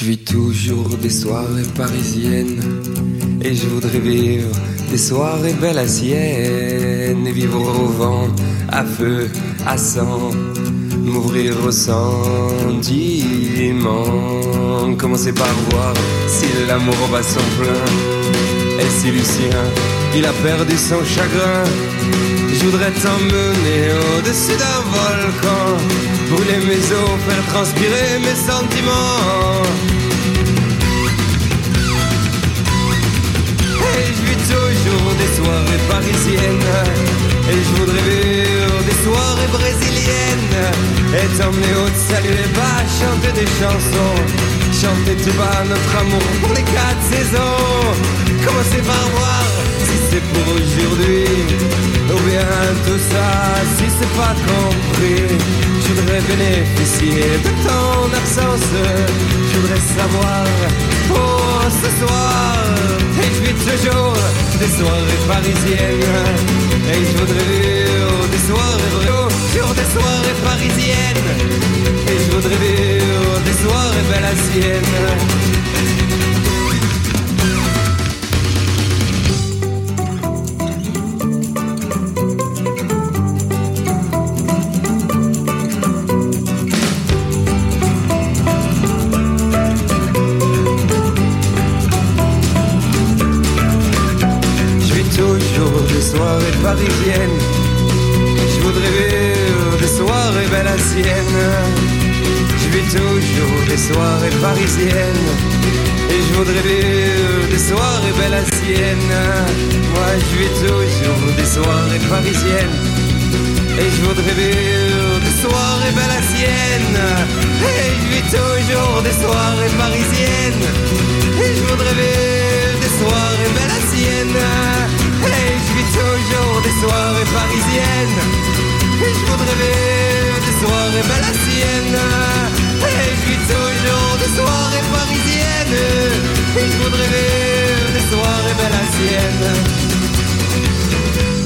Je vis toujours des soirées parisiennes et je voudrais vivre des soirées belles à Sienne et vivre au vent, à feu, à sang, m'ouvrir au sentiment. Commencer par voir si l'amour bat son plein et si Lucien, il a perdu son chagrin. Je voudrais t'emmener au-dessus d'un volcan, brûler mes os, faire transpirer mes sentiments. Et je vis toujours des soirées parisiennes et je voudrais vivre des soirées brésiliennes et t'emmener au salut les bas, chanter des chansons, chanter tout bas notre amour pour les 4 saisons. Commencer par voir si c'est pour aujourd'hui ou bien tout ça si c'est pas compris. Je voudrais bénéficier de ton absence, je voudrais savoir pour ce soir. Et je vis toujours des soirées parisiennes et je voudrais vivre des soirées sur des soirées parisiennes et je voudrais vivre des soirées belles à Sienne. Soirées parisiennes, je voudrais vivre des soirées belles à Sienne. Je vis toujours des soirées parisiennes et je voudrais vivre des soirées belles à Sienne. Moi je vis toujours des soirées parisiennes et je voudrais vivre des soirées belles à Sienne. Et je vis toujours des soirées parisiennes et je voudrais vivre des soirées belles à Sienne. Et je vis toujours des soirées parisiennes et je voudrais vivre des soirées belles à Sienne. Et je vis toujours des soirées parisiennes et je voudrais vivre des soirées belles à Sienne.